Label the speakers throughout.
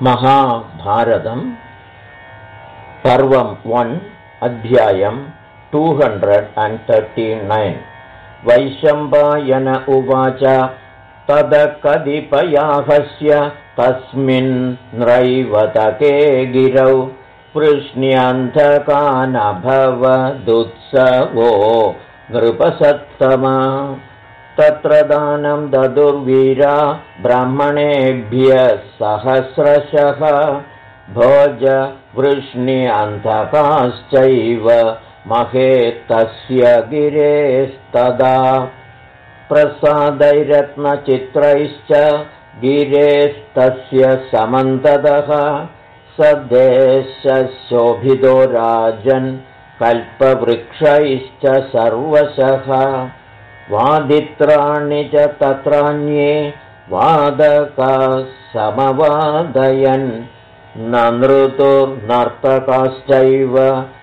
Speaker 1: महाभारतम् पर्वं 1 अध्यायं 239 वैशम्पायन उवाच तदकदिपयाहस्य तस्मिन् नृैवतके गिरौ वृष्ण्यन्धकानभवदुत्सवो नृपसत्तमा तत्र दानं ददुर्वीरा ब्राह्मणेभ्यः सहस्रशः भोज वृष्ण्यन्धकाश्चैव महेत्तस्य गिरेस्तदा प्रसादैरत्नचित्रैश्च गिरेस्तस्य समन्ततः सदेशशोभितो राजन् कल्पवृक्षैश्च सर्वशः वादित्राणि च तत्रान्ये वादकाः समवादयन् नृतुर्नर्तकाश्चैव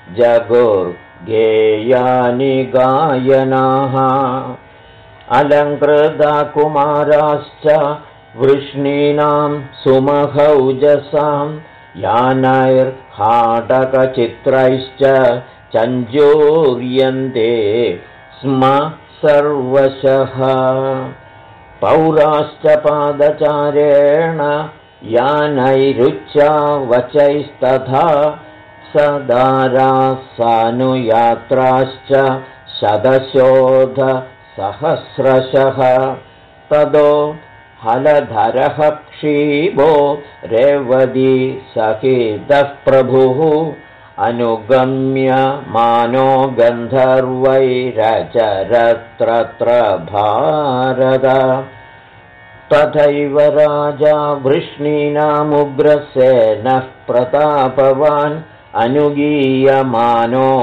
Speaker 1: जगुर्गेयानि गायनाः अलङ्कृता कुमाराश्च वृष्णीनां सुमहौजसां यानैर्हाटकचित्रैश्च चञ्जूर्यन्ते स्म सर्वशः पौराश्च पादचारेण यानैरुच्चावचैस्तथा सदाराः सानुयात्राश्च शतशोधसहस्रशः ततो हलधरः क्षीबो रेवती सहितः प्रभुः अनुगम्य मानो गन्धर्वैरचरत्रत्र भारत तथैव राजा वृष्णीनामुग्रसेनः प्रतापवान् अनुगीयमानो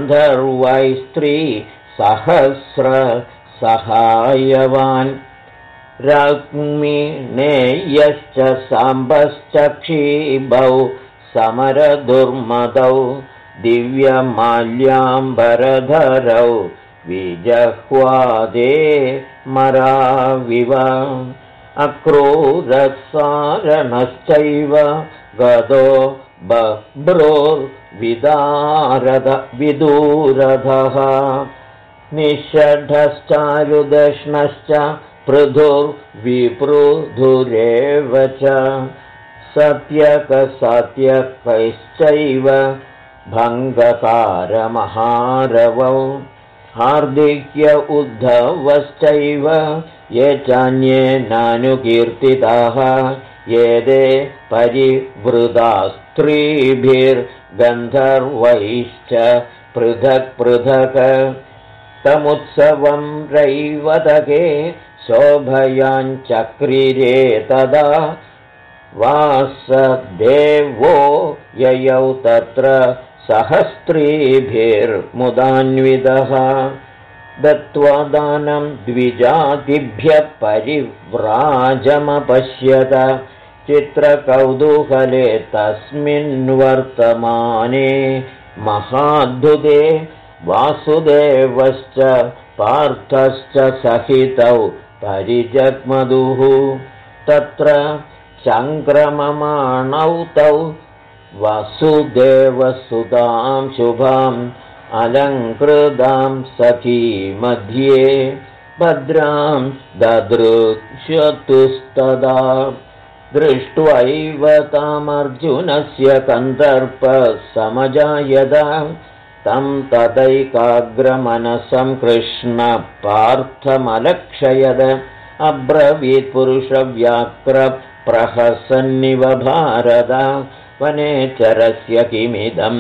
Speaker 1: गन्धर्वैस्त्रीसहस्रसहायवान् रग्मिणेयश्च साम्बश्च क्षीबौ समरदुर्मदौ दिव्यमाल्याम्बरधरौ विजह्वादे मराविव अक्रूरसारणश्चैव गदो बभ्रोर्विदूरधः निषढश्चारुदष्णश्च पृथुर्विपृधुरेव च सत्यकसत्यकैश्चैव भङ्गकारमहारवौ हार्दिक्य उद्धवश्चैव ये चान्ये नानुकीर्तिताः एते परिवृतास्त्रीभिर्गन्धर्वैश्च पृथक् पृथक् तमुत्सवं रैवतके शोभयाञ्चक्रिरे तदा वासदेवो ययौ तत्र सहस्त्रीभिर्मुदान्वितः दत्त्वा दानं द्विजातिभ्यः परिव्राजमपश्यत चित्रकौतूहले तस्मिन्वर्तमाने महाद्भुते वासुदेवश्च पार्थश्च सहितौ परिजग्मधुः तत्र सङ्क्रममाणौ तौ वसुदेवसुतां शुभाम् अलङ्कृतां सखीमध्ये भद्रां ददृश्यतुस्तदा दृष्ट्वैव तामर्जुनस्य कन्दर्पः समजायत तं तदैकाग्रमनसं कृष्ण पार्थमलक्षयद अब्रवीत् पुरुषव्याघ्रप्रहसन्निव भारत वनेचरस्य किमिदं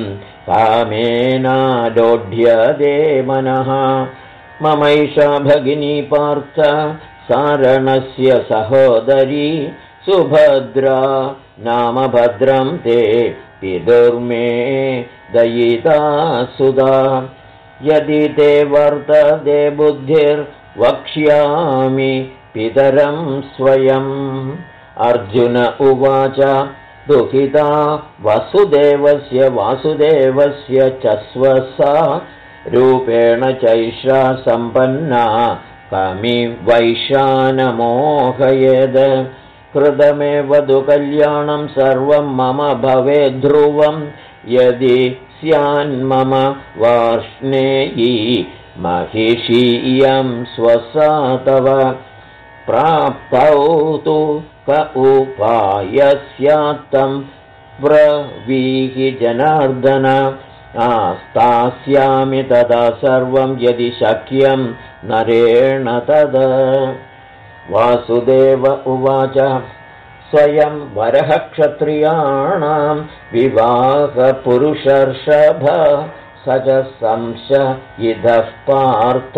Speaker 1: कामेनालोढ्यते मनः ममैषा भगिनी पार्थ सारणस्य सहोदरी सुभद्रा नाम भद्रं ते पितुर्मे दयिता सुधा यदि ते वर्तते बुद्धिर्वक्ष्यामि पितरं स्वयम् अर्जुन उवाच दुहिता वसुदेवस्य वासुदेवस्य च स्वसा रूपेण चैषा सम्पन्ना कमि वैशानमोहयेद कृतमेव तु कल्याणं सर्वं मम भवेद्ध्रुवं यदि स्यान्मम वार्ष्णेयी महिषीयं स्वसा तव प्राप्तौ तु क उपायस्यात्तं ब्रवीहि जनार्दन आस्तास्यामि तदा सर्वं यदि शक्यं नरेण तद वासुदेव उवाच स्वयं वरः क्षत्रियाणां विवाहपुरुषर्षभ स च संशयितः पार्थ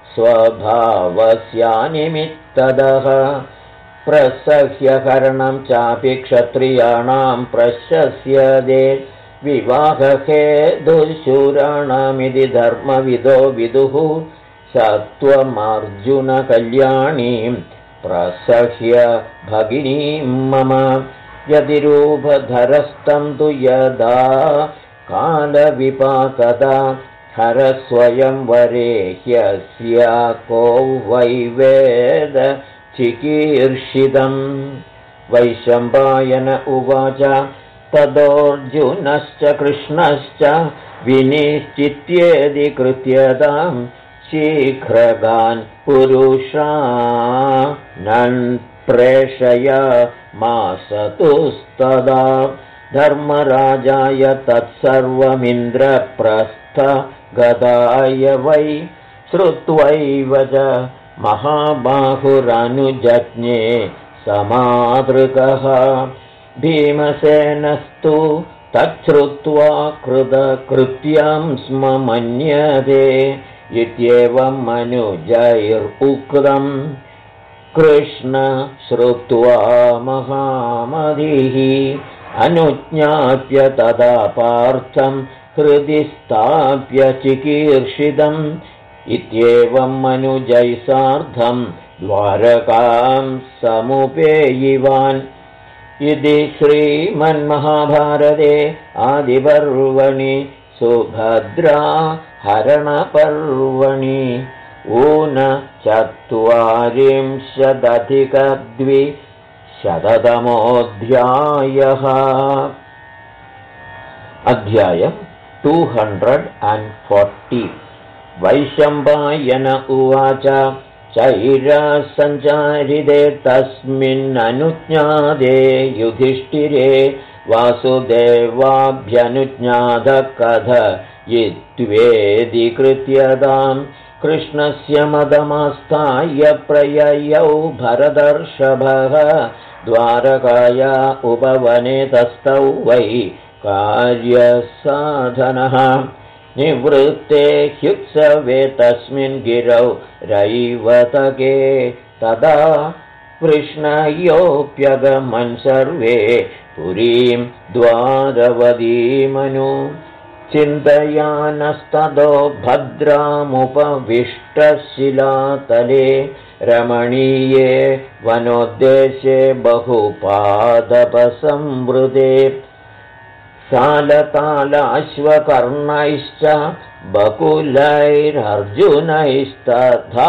Speaker 1: स्वभावस्यानिमित्तदः प्रसह्यकरणं चापि क्षत्रियाणां प्रशस्यते विवाहहेतुशूराणामिति धर्मविदो विदुः सत्त्वमर्जुनकल्याणीं प्रसह्य भगिनीं मम यदिरूपधरस्तं तु यदा कालविपाकदा हरस्वयंवरे ह्यस्य को वै वेद चिकीर्षितम् वैशम्पायन उवाच तदोऽर्जुनश्च कृष्णश्च विनिश्चित्येदि कृत्यतां शीघ्रगान् पुरुषान् प्रेषय मासतुस्तदा धर्मराजाय तत्सर्वमिन्द्रप्रस्थगदाय वै श्रुत्वैव च महाबाहुरनुजज्ञे समादृकः भीमसेनस्तु तच्छ्रुत्वा कृतकृत्यं स्म मन्यते इत्येवं मनुजैरुक्तं कृष्ण श्रुत्वा महामतिः अनुज्ञाप्य तदा पार्थं हृदि स्थाप्य चिकीर्षितम् इत्येवं मनुजै सार्धं द्वारकां समुपेयिवान् इति श्रीमन्महाभारते आदिपर्वणि सुभद्रा हरणपर्वणि ऊनचत्वारिंशदधिकद्विशततमोऽध्यायः अध्यायं 240 वैशम्पायन उवाच चैरसञ्चारिते तस्मिन्ननुज्ञाते युधिष्ठिरे वासुदेवाभ्यनुज्ञातः कथयित्वेदि कृत्यतां कृष्णस्य मदमास्ताय प्रययौ भरतर्षभः द्वारकाया उपवने तस्थौ वै कार्यसाधनः निवृत्ते ह्युत्सवे तस्मिन् गिरौ रैवतके तदा कृष्णयोऽप्यगमन् सर्वे पुरीं द्वारवतीमनु चिन्तयानस्ततो भद्रामुपविष्टशिलातले रमणीये वनोद्देशे बहुपादपसंवृते सालतालाश्वकर्णैश्च बकुलैरर्जुनैस्तथा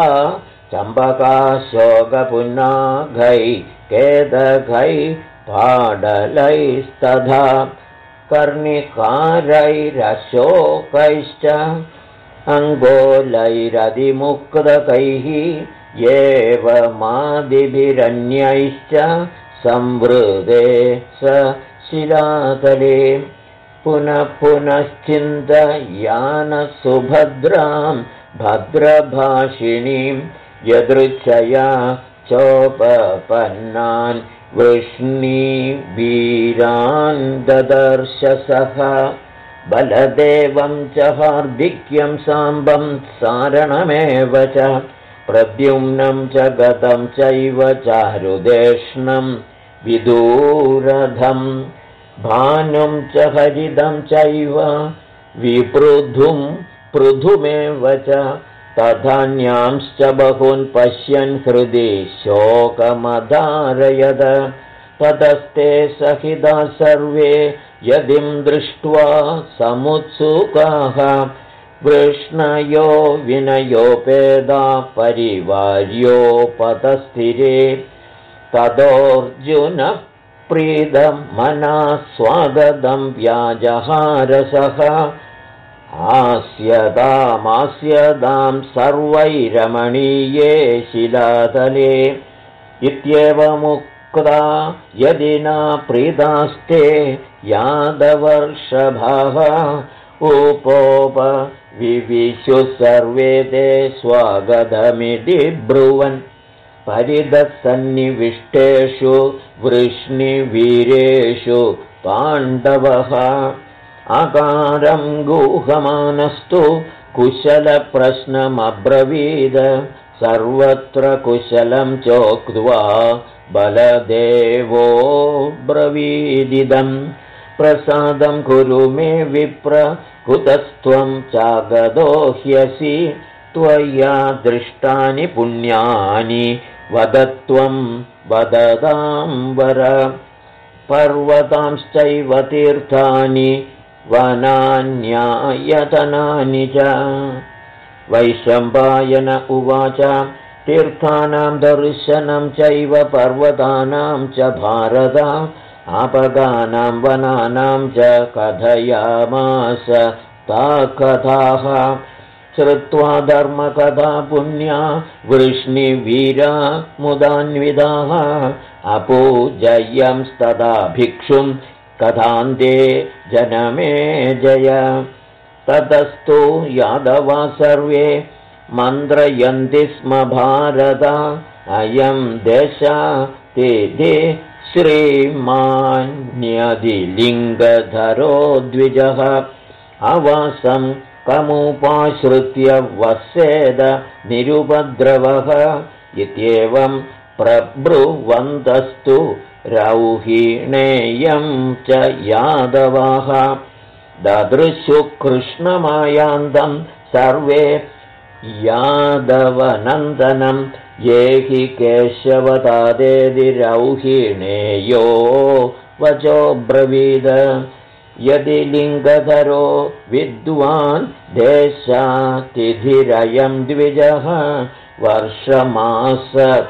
Speaker 1: चम्पकाशोकपुन्नागै केतकै पाडलैस्तथा कर्णिकारैरशोकैश्च अङ्गोलैरधिमुक्तकैः एवमादिभिरन्यैश्च संवृते स शिलातले पुनः पुनश्चिन्तयानसुभद्रां भद्रभाषिणीं यदृच्छया चोपपन्नान् वृष्णीवीरान् ददर्श सः बलदेवं च हार्दिक्यं साम्बं सारणमेव च प्रद्युम्नं च गतं चैव चारुदेष्णं विदूरधं भानुं च हरिदं चैव विपृथुं पृथुमेव च तथान्यांश्च बहून् पश्यन् हृदि शोकमधारयद ततस्ते सहिता सर्वे यदिं दृष्ट्वा समुत्सुकाः वृष्णयो विनयोपेदा परिवार्योपतस्थिरे ततोऽर्जुनप्रीतं मनः स्वागतं व्याजहारसः आस्यतामास्यतां सर्वैरमणीये शिलातले इत्येवमुक्ता यदि न प्रीतास्ते यादवर्षभः उपोप विविशु सर्वे ते स्वागतमिति ब्रुवन् परिदसन्निविष्टेषु वृष्णिवीरेषु पाण्डवः आकारं गुहमानस्तु कुशलप्रश्नमब्रवीद सर्वत्र कुशलं चोक्त्वा बलदेवो ब्रवीदिदं प्रसादं कुरु मे विप्र कुतस्त्वं चागतो ह्यसि त्वया दृष्टानि पुण्यानि वदत्वं वदतां वर पर्वतांश्चैव तीर्थानि वनान्यायतनानि च वैशम्पायन उवाच तीर्थानां दर्शनं चैव पर्वतानां च भारत आपगानां वनानां च कथयामास ता कथाः श्रुत्वा धर्मकथा पुण्या वृष्णिवीरा मुदान्विताः अपूजयंस्तदा भिक्षुं कथान्ते जनमे जय ततस्तु यादवा सर्वे मन्त्रयन्ति स्म भारत अयं देशा ते श्रीमान्यदिलिङ्गधरो द्विजः अवासं कमुपाश्रित्य वसेद निरुपद्रवः इत्येवं प्रब्रुवन्तस्तु रौहिणेयं च यादवाः ददृशु कृष्णमायान्तं सर्वे यादवनन्दनं ये हि केशवतादेदिरौहिणेयो वचो ब्रवीद यदि लिङ्गधरो विद्वान् देशातिथिरयं द्विजः वर्षमास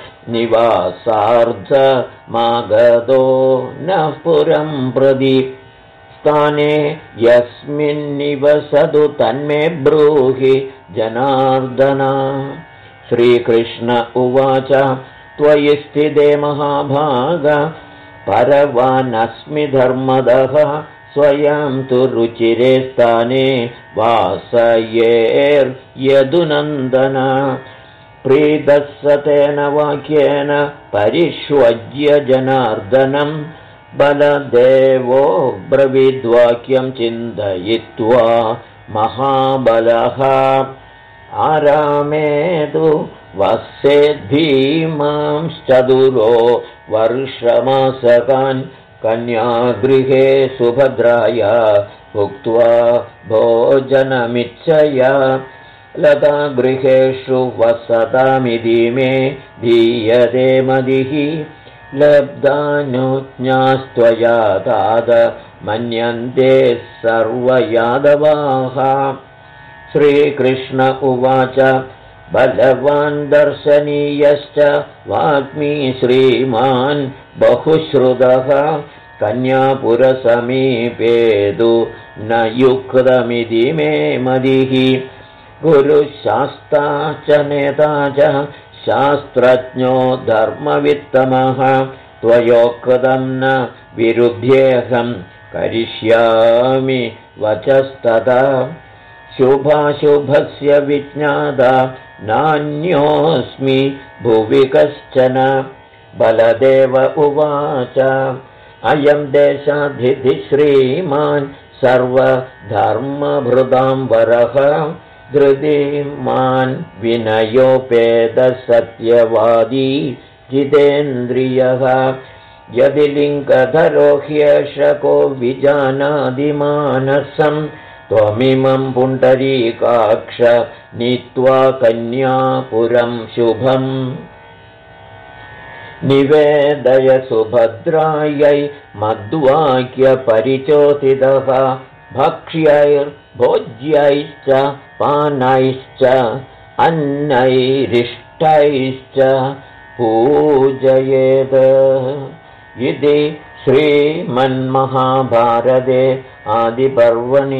Speaker 1: निवासार्थमागतो नः पुरं प्रदि स्थाने यस्मिन्निवसतु तन्मे ब्रूहि जनार्दन श्रीकृष्ण उवाच त्वयि स्थिते महाभाग परवानस्मि धर्मदः स्वयं तु रुचिरे स्थाने वासयेर्यदुनन्दन प्रीतः स तेन वाक्येन परिष्वज्य जनार्दनं बलदेवो ब्रवीद्वाक्यं चिन्तयित्वा महाबलः आरामेतु वसेद्भीमांश्चतुरो वर्षमासकान् कन्यागृहे सुभद्राया भुक्त्वा भोजनमिच्छया लतागृहेषु वसतामिति मे दीयते मदिः लब्धानुज्ञास्त्वया तात मन्यन्ते सर्वयादवाः श्रीकृष्ण उवाच बलवान् दर्शनीयश्च वाग्मी श्रीमान् बहुश्रुतः कन्यापुरसमीपे तु न युक्तमिति मे मदिः गुरुशास्ता च नेता च शास्त्रज्ञो धर्मवित्तमः त्वयोक्तं न विरुध्येऽहं करिष्यामि वचस्तदा शुभाशुभस्य विज्ञाता नान्योऽस्मि भुवि कश्चन बलदेव उवाच अयं देशाधिधिः श्रीमान् सर्वधर्मभृतां वरः धृतिमान् विनयोपेतसत्यवादी जितेन्द्रियः यदि लिङ्गधरो ह्येषको विजानादिमानसं त्वमिमं पुण्डरीकाक्ष नीत्वा कन्यापुरं शुभम् निवेदय सुभद्रायै मद्वाक्यपरिचोदितः भक्ष्यैर्भोज्यैश्च पानैश्च अन्नैरिष्टैश्च पूजयेत् इति श्रीमन्महाभारते आदिपर्वणि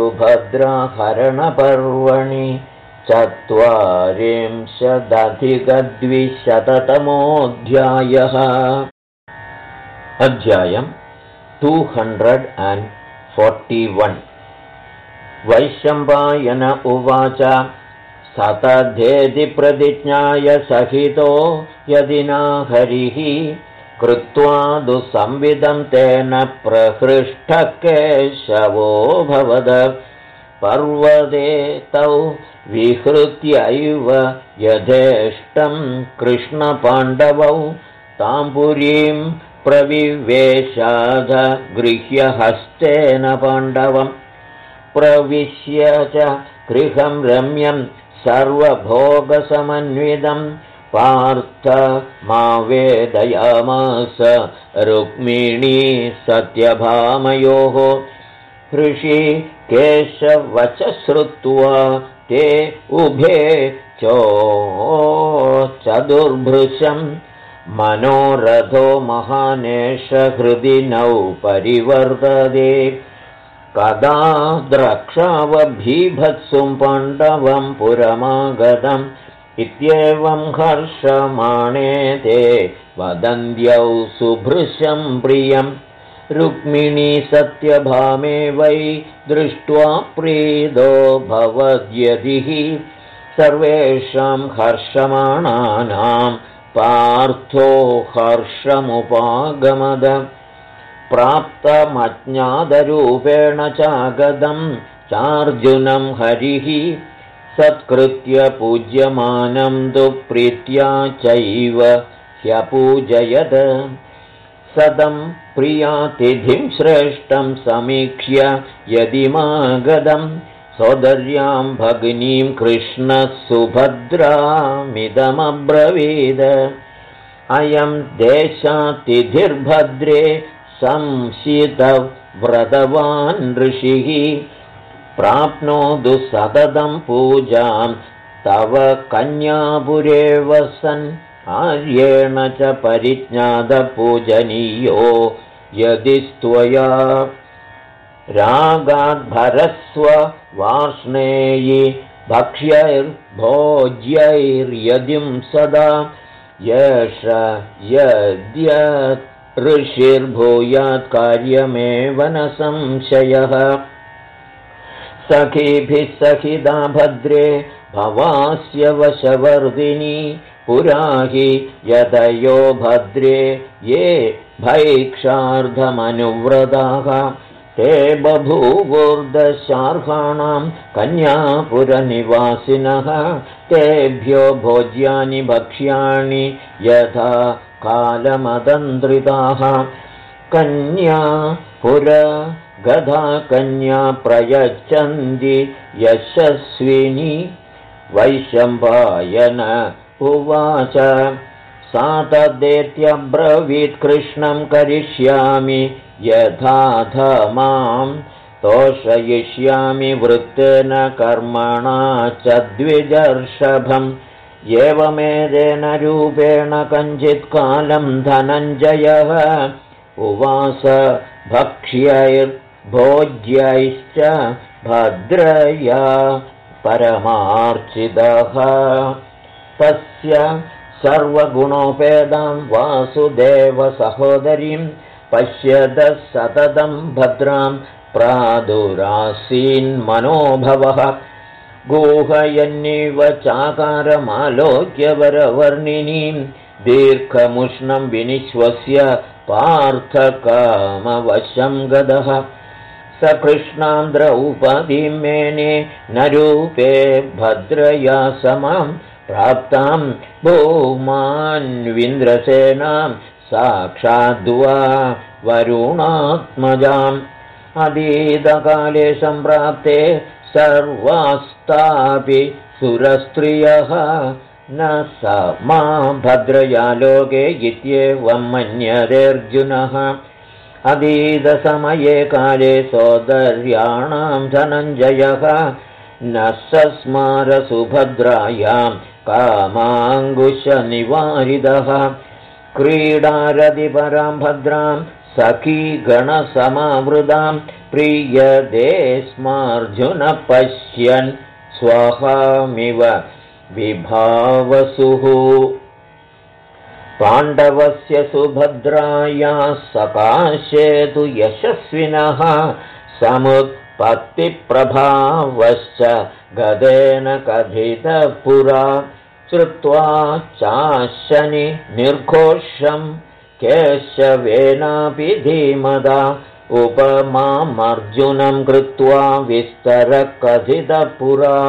Speaker 1: सुभद्राहरणपर्वणि 40+200तमोऽध्यायः। अध्यायम् 241। वैशम्पायन उवाच सतधेति प्रतिज्ञाय सहितो यदिना हरिः कृत्वा दुःसंविदं तेन प्रहृष्टः केशवो भवद पर्वते तौ विहृत्यैव यथेष्टं कृष्णपाण्डवौ ताम्बुरीं प्रविवेशाद गृह्य हस्तेन पाण्डवम् प्रविश्य च गृहं रम्यं सर्वभोगसमन्वितं पार्थमावेदयामास रुक्मिणी सत्यभामयोः ऋषिकेशवच श्रुत्वा ते उभे चतुर्भृशं मनोरथो महानेश हृदि नौ परिवर्तते कदा द्रक्ष्यावभीभत्सुं पाण्डवं पुरमागतम् इत्येवं हर्षमाणे ते वदन्त्यौ सुभृशं प्रियं रुक्मिणी सत्यभामे वै दृष्ट्वा प्रीदो भवद्यदिः सर्वेषां हर्षमाणानां पार्थो हर्षमुपागमद प्राप्तमज्ञातरूपेण चागतं चार्जुनं हरिः सत्कृत्य पूज्यमानं तु प्रीत्या चैव ह्यपूजयत् सदं प्रियातिथिं श्रेष्ठं समीक्ष्य यदिमागतं सोदर्यां भगिनीं कृष्णः सुभद्रामिदमब्रवीद अयं देशातिथिर्भद्रे संशितव्रतवान् ऋषिः प्राप्नोतु सततं पूजां तव कन्यापुरे वसन् आर्येण च परिज्ञातपूजनीयो यदि त्वया रागाद्भरस्व वार्ष्णेयि भक्ष्यैर्भोज्यैर्यदिं सदा येष यद्य ऋषिर्भूयात् कार्यमेव न संशयः सखीभिः सहिता भद्रे भवास्य वशवर्दिनी पुरा हि यदयो भद्रे ये भैक्षार्धमनुव्रताः ते बभूवुर्दशार्हाणां कन्यापुरनिवासिनः तेभ्यो भोज्यानि भक्ष्याणि यथा कालमदन्द्रिताः कन्यापुर गधा कन्या प्रयच्छन्ति यशस्विनी वैशम्पायन उवाच सा तदेत्यब्रवीत् कृष्णं करिष्यामि यथाथ मां तोषयिष्यामि वृत्तेन कर्मणा च द्विजर्षभम् एवमेतेन रूपेण कञ्चित्कालं धनञ्जयः उवास भक्ष्यैर्भोज्यैश्च भद्रया परमार्चितः तस्य सर्वगुणोपेदां वासुदेवसहोदरीं पश्यतः सततं भद्रां प्रादुरासीन्मनोभवः गुहयन्निव चाकारमालोक्य वरवर्णिनीं दीर्घमुष्णं विनिश्वस्य पार्थकामवशं गदः स कृष्णां द्रौपदीं मेने न रूपे भद्रया समां प्राप्तां भूमान्विन्द्रसेनां साक्षाद्वा वरुणात्मजाम् अतीतकाले सम्प्राप्ते सर्वास्तापि सुरस्त्रियः न समा भद्रया लोके इत्येवं मन्यतेऽर्जुनः अतीतसमये काले सोदर्याणां धनञ्जयः न सस्मार सुभद्रायां कामाङ्गुशनिवारिदः क्रीडारतिपरां भद्रां सखीगणसमावृतां प्रीयते स्मार्जुन पश्यन् स्वहामिव विभावसुः पाण्डवस्य सुभद्रायाः सकाशे तु यशस्विनः समुत्पत्तिप्रभावश्च गदेन कथितः पुरा श्रुत्वा चाशनि निर्घोषं केशवेनापि धीमदा उपमामर्जुनं कृत्वा विस्तरकथितः पुरा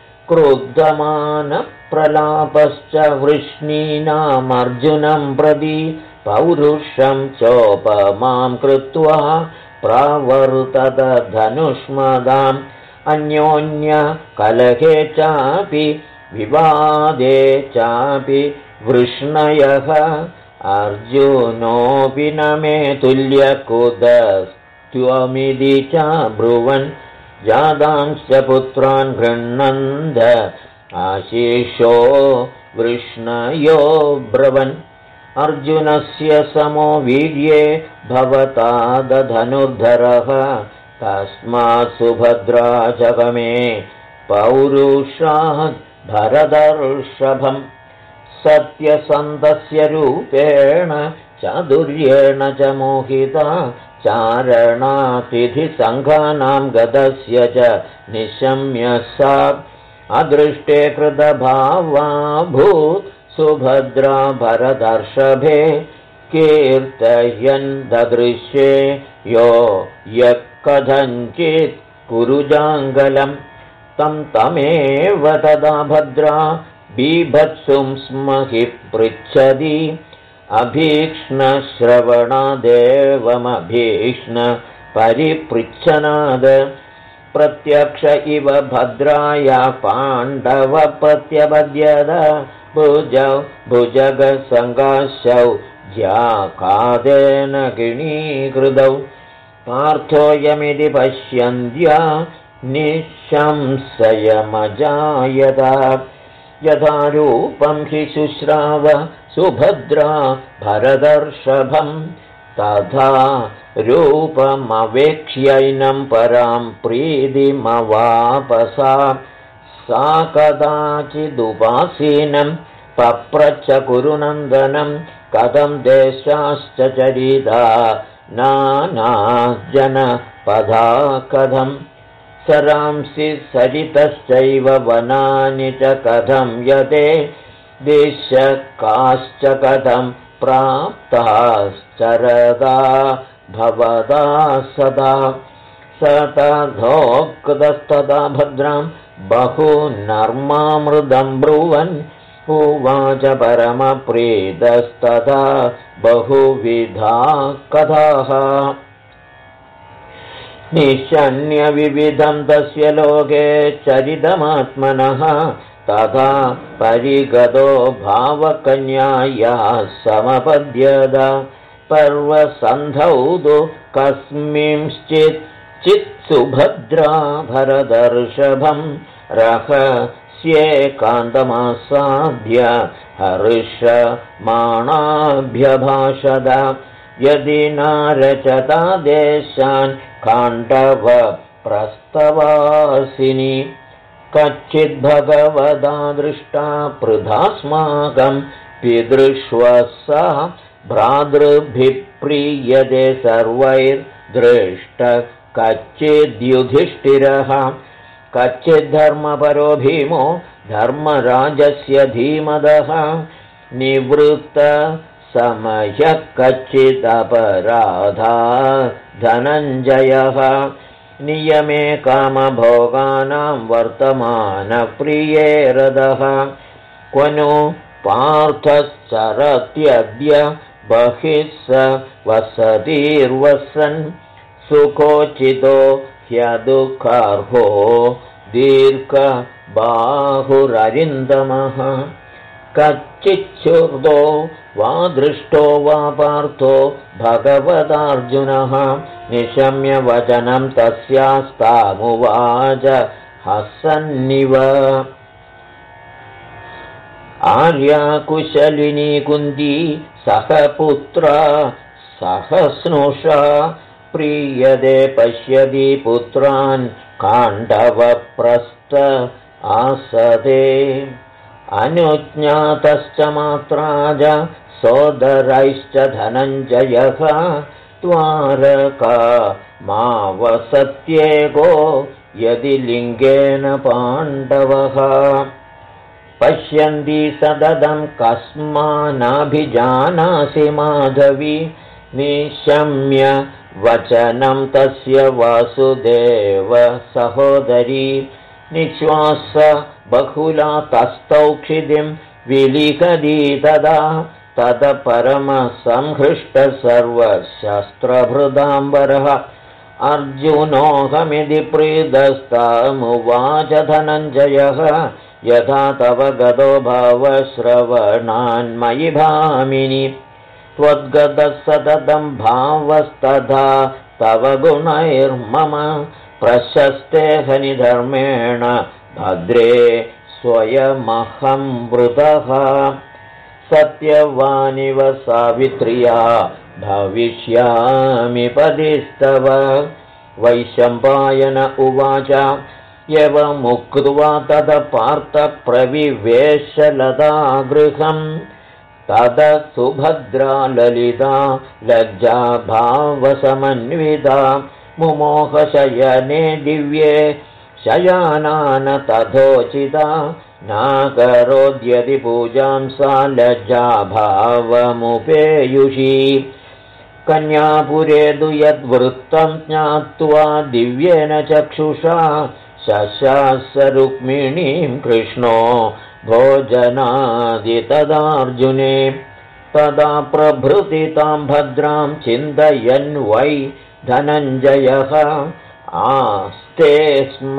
Speaker 1: क्रुद्धमानप्रलापश्च वृष्णीनामर्जुनं प्रति पौरुषं चोपमां कृत्वा प्रावर्तत धनुष्मदाम् अन्योन्यकलहे चापि विवादे चापि वृष्णयः अर्जुनोऽपि न मे तुल्यकुतस्त्वमिति चाब्रुवन् जादांश्च पुत्रान् गृह्णन्त आशीषो वृष्णयो ब्रवन् अर्जुनस्य समो वीर्ये भवता दधनुर्धरः तस्मात् सुभद्रा जगमे पौरुषात् भरतर्षभम् सत्यसन्धस्य रूपेण चातुर्येण च मोहिता चारणातिथिसङ्घानां गतस्य च निशम्य सा अदृष्टे कृतभावाभूत् सुभद्रा भरतर्षभे कीर्तयन् ददृश्ये यो यः कथञ्चित् कुरुजाङ्गलं तं तमेव तदा भद्रा बीभत्सुं स्म हि पृच्छति अभीक्ष्णश्रवणादेवमभीक्ष्ण परिपृच्छनाद प्रत्यक्ष इव भद्राया पाण्डवप्रत्यपद्यत भुजौ भुजगसङ्गाशौ ज्याकादेन गिणीकृतौ पार्थोऽयमिति पश्यन्त्या निःशंशयमजायत यथा रूपं हि शुश्राव सुभद्रा भरतर्षभं तथा रूपमवेक्ष्यैनं परां प्रीतिमवापसा सा कदाचिदुपासीनं पप्रच्छ कुरुनन्दनं कथं देशाश्च चरिता नानाजनपदा कथं सरांसि सरितश्चैव वनानि च कथं यते देशकाश्च कथं प्राप्ताश्चरदा भवदा सदा स तथोक्तस्तदा भद्रां बहुनर्मामृतं ब्रुवन् उवाच परमप्रीतस्तथा बहुविधा कथाः निशन्यविविधं तस्य लोके चरितमात्मनः तथा परिगतो भावकन्यायाः समपद्यत पर्वसन्धौ तु कस्मिंश्चित् चित्सुभद्रा भरतर्षभं रहस्येकान्तमासाद्य हर्षमाणाभ्यभाषत यदि नारचता देशान् खाण्डव प्रस्तवासिनी कच्चिद्भगवदा दृष्टा पृथास्माकं पितृष्वसा भ्रातृभिः प्रीयते सर्वैर्दृष्ट कच्चिद्युधिष्ठिरः कच्चिद्धर्मपरो भीमो धर्मराजस्य धीमदः निवृत्तसमयः कच्चिदपराधा धनञ्जयः नियमे कामभोगानां वर्तमानप्रिये रदः क्वनु पार्थश्चरत्यद्य बहिः स वसतिर्वसन् सुखोचितो ह्यदुःखार्हो दीर्घबाहुररिन्दमः कच्चिच्छुर्दो वा दृष्टो वा पार्थो भगवदार्जुनः निशम्य वचनं तस्यास्तामुवाच हसन्निव आर्याकुशलिनी कुन्ती सह पुत्रा सह स्नुषा प्रीयते पश्यति पुत्रान् काण्डवप्रस्थ आसदे अनुज्ञातश्च मात्राज सोदरैश्च धनञ्जयः द्वारका मावसत्येको यदि लिङ्गेन पाण्डवः पश्यन्ति सततं कस्मानाभिजानासि माधवी निशम्य वचनं तस्य वासुदेव सहोदरी निश्वास बहुला तस्थौक्षितिं विलिखति तदा तत परमसंहृष्ट सर्वशस्त्रभृदाम्बरः अर्जुनोऽहमिति प्रीतस्तामुवाच धनञ्जयः यथा तव गतो भावश्रवणान्मयि भामिनि त्वद्गतः सततं भावस्तथा तव गुणैर्मम प्रशस्ते हनिधर्मेण भद्रे स्वयमहं वृतः सत्यवानिव सावित्र्या भविष्यामि पदिस्तव वैशम्पायन उवाच एवमुक्त्वा तद पार्थ प्रविवेशलतागृहम् तद सुभद्रा ललिता लज्जा भावसमन्विता मुमोहशयने दिव्ये शयानान तथोचिता नाकरोद्यति पूजां सा लज्जा भावमुपेयुषी कन्यापुरे तु यद्वृत्तं ज्ञात्वा दिव्येन चक्षुषा शशास रुक्मिणीं कृष्णो भोजनादि तदार्जुने तदा प्रभृति तां भद्रां चिन्तयन् वै धनञ्जयः आस्ते स्म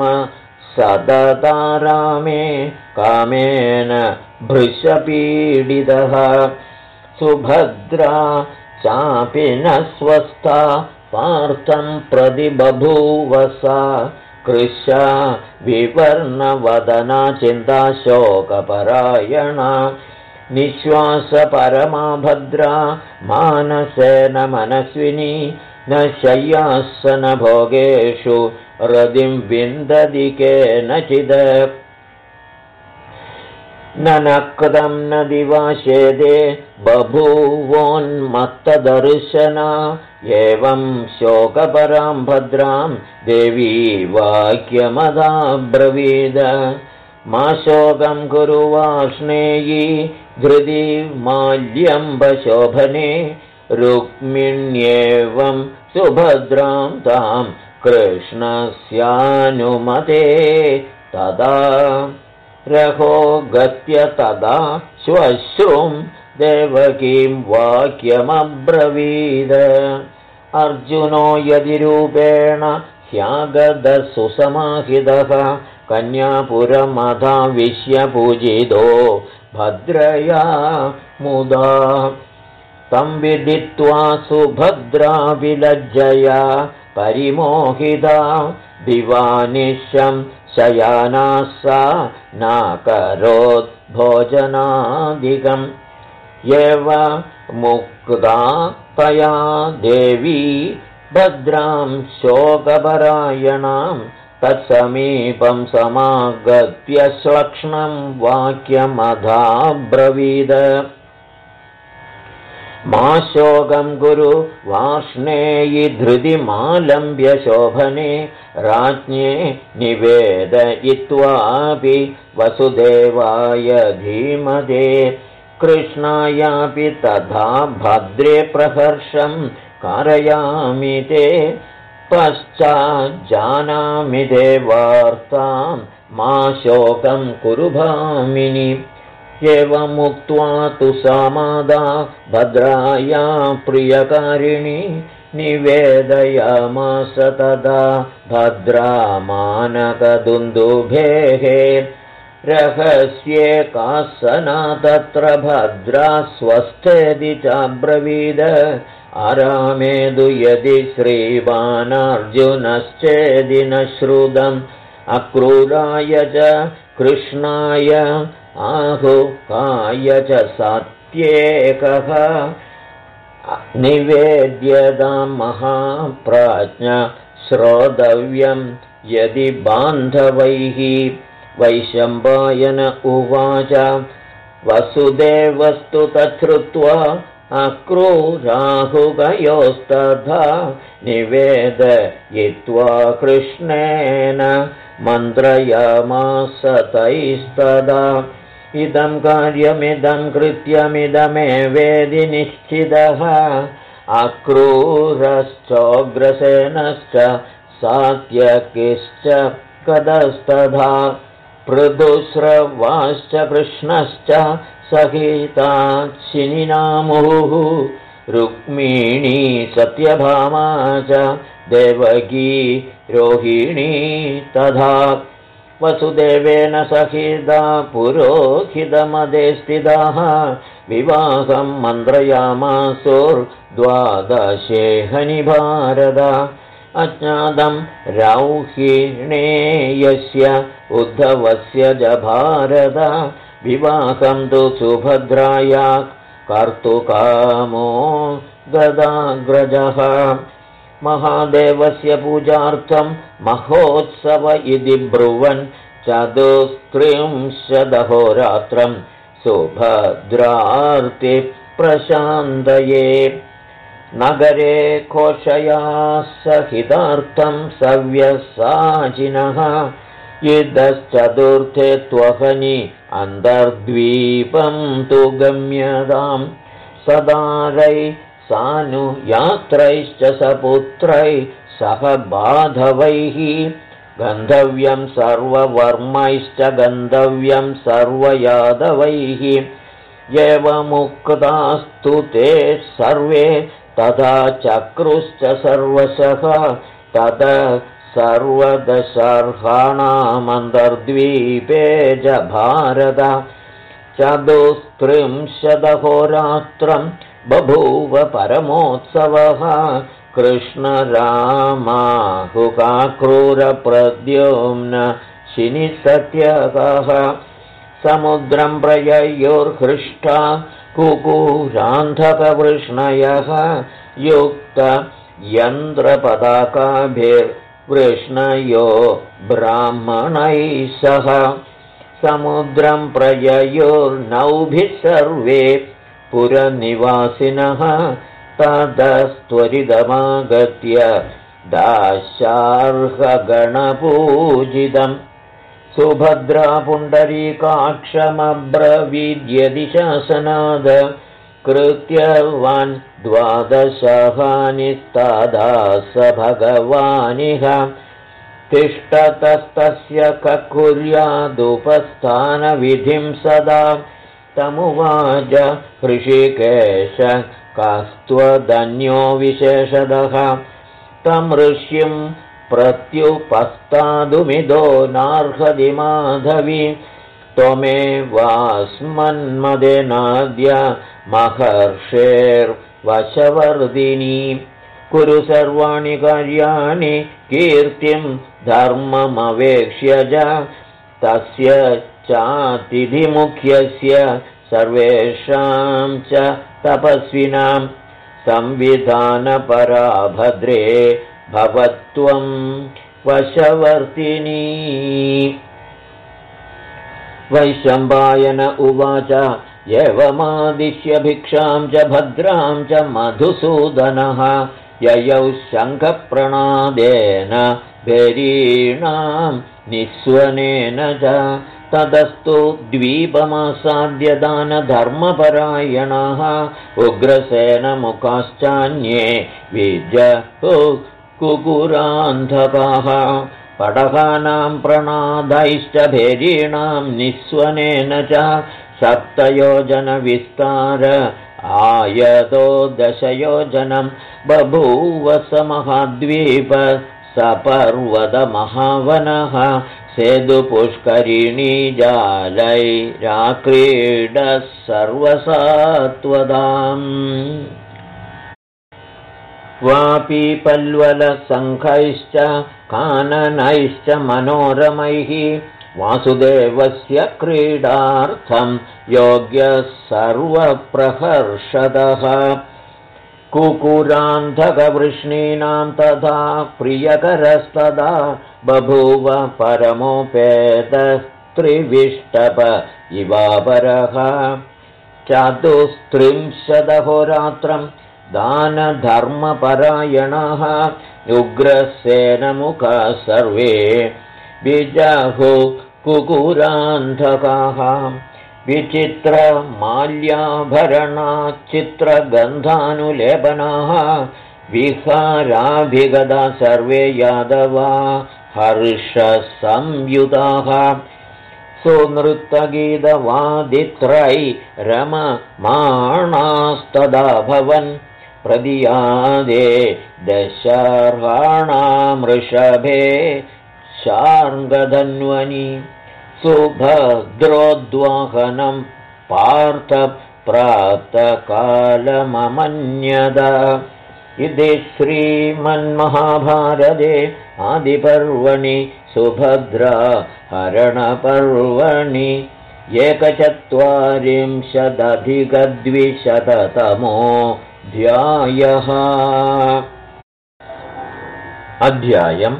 Speaker 1: सततारामे कामेन भृशपीडितः सुभद्रा चापि न स्वस्था पार्थं प्रति बभूवसा कृशा विवर्णवदना चिन्ता शोकपरायणा निःश्वासपरमा भद्रा मानसेन मनस्विनी न शय्यासन भोगेषु रतिं विन्दति केनचित् न नक्तं न दिवाशेदे बभूवोन्मत्तदर्शना एवं शोकपरां भद्रां देवी वाक्यमदाब्रवीद मा शोकं कुरु वार्ष्णेयी धृति माल्यम्बशोभने रुक्मिण्येवं सुभद्रां तां कृष्णस्यानुमते तदा रहो गत्य तदा श्वश्रुं देवकीं वाक्यमब्रवीद अर्जुनो यदि रूपेण ह्यागदसुसमाहितः कन्यापुरमधाविश्य पूजितो भद्रया मुदा तं विदित्वा सुभद्रा विलज्जया परिमोहिता दिवानिशं शयाना सा नाकरोत् भोजनादिकम् एव मुक्ता तया देवी भद्रां शोकपरायणां तत्समीपं समागत्य श्लक्ष्णं वाक्यमधाब्रवीद मा शोकं कुरु वार्ष्णेयि धृतिमालम्ब्य शोभने राज्ञे निवेदयित्वापि वसुदेवाय धीमते कृष्णायापि तथा भद्रे प्रहर्षं कारयामि ते पश्चाज्जानामि ते वार्तां मा शोकं कुरु भामिनि एवमुक्त्वा तु सा माता भद्राया प्रियकारिणी निवेदयामास तदा भद्रा मानकदुन्दुभेः रहस्ये कासना तत्र भद्रा स्वस्थेति चाब्रवीद आरामेदु यदि श्रीमानार्जुनश्चेदि न श्रुतम् अक्रूराय च कृष्णाय आहुकाय च सात्येकः निवेद्यतां महाप्राज्ञ श्रोतव्यं यदि बान्धवैः। वैशम्पायन उवाच वसुदेवस्तु तच्छ्रुत्वा अक्रूराहुकयोस्तथा निवेदयित्वा कृष्णेन मन्त्रयामास तैस्तदा इदं कार्यमिदं कृत्यमिदमेवेदि निश्चितः अक्रूरश्चोग्रसेनश्च सात्यकिश्च कदस्तथा पृथुस्रवाश्च कृष्णश्च सहिताच्छिनिनामुः रुक्मिणी सत्यभामा च देवकी रोहिणी तथा वसुदेवेन सहिता पुरोहितमदे स्थिताः विवाहं मन्त्रयामासुर्द्वादशे हनिभारत अज्ञातं रौहिणेयस्य उद्धवस्य च भारत विवाहं तु सुभद्राया कर्तुकामो गदाग्रजः महादेवस्य पूजार्थं महोत्सव इति ब्रुवन् 34 सुभद्रार्ति प्रशान्तये नगरे घोषयाः सहितार्थं सव्यसाचिनः इदश्चतुर्थे त्वहनि अन्तर्द्वीपं तु गम्यताम् सदारै सानुयात्रैश्च सपुत्रै सह बाधवैः गन्धव्यं सर्ववर्मैश्च गन्धव्यं सर्वयादवैः एवमुक्तास्तु ते सर्वे तथा चक्रुश्च सर्वशः तद सर्वदशर्हाणामन्तर्द्वीपे च भारत 34 बभूव परमोत्सवः कृष्णरामाहुकाक्रूरप्रद्युम्न शिनिसत्यकः समुद्रं प्रययोर्हृष्टा कुकुरान्धकवृष्णयः युक्त यन्त्रपताकाभिर्वृष्णयो ब्राह्मणैः सह समुद्रं प्रययोर्नौभिः सर्वे पुरनिवासिनः ततस्त्वरितमागत्य दाशार्हगणपूजितम् सुभद्रा पुण्डरीकाक्षमब्रवीद्यदि शासनाद कृत्यवान् 12 स भगवानिह तिष्ठतस्तस्य कुर्यादुपस्थानविधिं सदा तमुवाच ऋषिकेश कस्त्वदन्यो विशेषदः तं ऋष्यं प्रत्युपस्तादुमिदो नार्हति माधवी त्वमेवास्मन्मदेनाद्य महर्षेर्वशवर्धिनी कुरु सर्वाणि कार्याणि कीर्तिं धर्ममवेक्ष्य च तस्य चातिथिमुख्यस्य सर्वेषां च तपस्विनां संविधानपरा भद्रे भवत्वं वशवर्तिनी। वैशम्पायन उवाच एवमादिश्य भिक्षां च भद्रां च मधुसूदनः ययौ शङ्खप्रणादेन भैरीणां निःस्वनेन च ततस्तु द्वीपमासाद्यदानधर्मपरायणः उग्रसेनमुखाश्चान्ये कुकुरान्धकाः पडहानां प्रणादैश्च भैरीणां निःस्वनेन च 7 योजनविस्तार आयतो 10 योजनं बभूव स महाद्वीप सपर्वतमहावनः सेतुपुष्करिणी जालैराक्रीडः सर्वसात्वदाम् वापीपल्वलसङ्खैश्च काननैश्च मनोरमैः वासुदेवस्य क्रीडार्थं योग्यः सर्वप्रहर्षदः कुकुरान्धकवृष्णीनां तथा प्रियकरस्तदा बभूव परमोपेतस्त्रिविष्टप इवापरः चतुस्त्रिंशदहोरात्रं दानधर्मपरायणः उग्रसेनमुखा सर्वे विजहु कुकुरान्धकाः विचित्रमाल्याभरणाच्चित्रगन्धानुलेपनाः विहाराभिगता सर्वे यादवा हर्षसंयुताः सुनृत्तगीतवादित्रैरममाणास्तदा भवन् प्रदियादे दशार्हाणामृषभे शार्ङ्गधन्वनि सुभद्रोद्वाहनं पार्थ प्रातःकालममन्यद इति श्रीमन्महाभारते आदिपर्वणि सुभद्रा हरणपर्वणि 1,40,200 अध्यायम्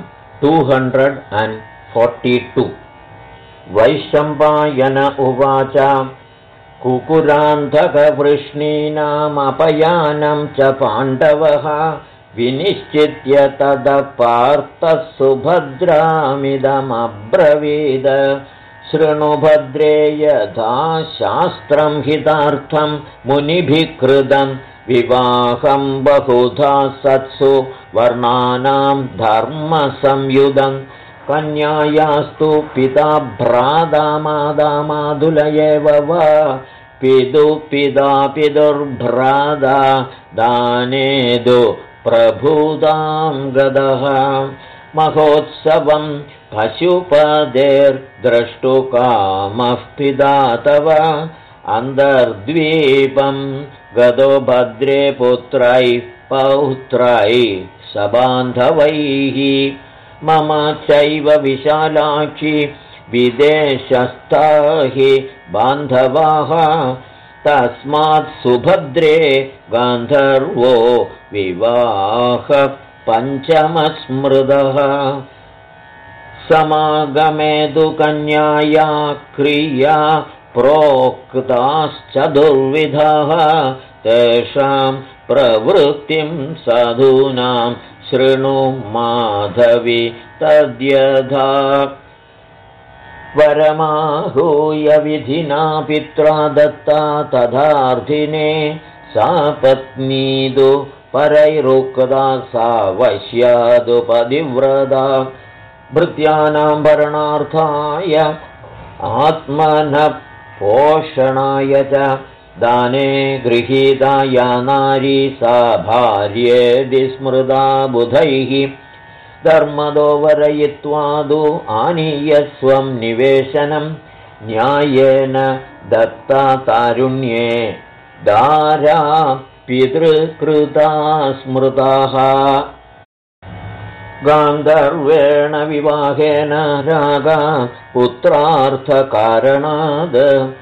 Speaker 1: 242 वैशम्पायन उवाच कुकुरान्धकवृष्णीनामपयानं च पाण्डवः विनिश्चित्य ततः पार्थः सुभद्रामिदमब्रवीद शृणु भद्रे यथा शास्त्रं हितार्थं मुनिभिः कृतं विवाहं बहुधा सत्सु वर्णानां धर्मसंयुधं कन्यायास्तु पिता भ्राता माता मातुलयेव वा पिता पितुर्भ्राता दानेदु प्रभूतां गदः महोत्सवं पशुपदेर्द्रष्टुकामः पिता तव अन्तर्द्वीपं गदो भद्रे पुत्रैः पौत्रैः सबान्धवैः मम चैव विशालाक्षि विदेशस्था हि बान्धवाः तस्मात् सुभद्रे गान्धर्वो विवाह पञ्चमस्मृतः समागमेतु कन्याया क्रिया प्रोक्ताश्चतुर्विधः तेषां प्रवृत्तिं साधूनां शृणु माधवी तद्यथा वरमाहूय विधिना पित्रा दत्ता तथार्थिने सा पत्नीदु परैरुक्ता सा वश्यादु पतिव्रता भृत्यानां भरणार्थाय आत्मनः पोषणाय च दाने गृहीता या नारी सा भार्येदि स्मृता बुधैः धर्मदो वरयित्वादु आनीय स्वं निवेशनं न्यायेन दत्ता तारुण्ये दारा पितृकृता स्मृताः गान्धर्वेण विवाहेन रागा पुत्रार्थकारणाद्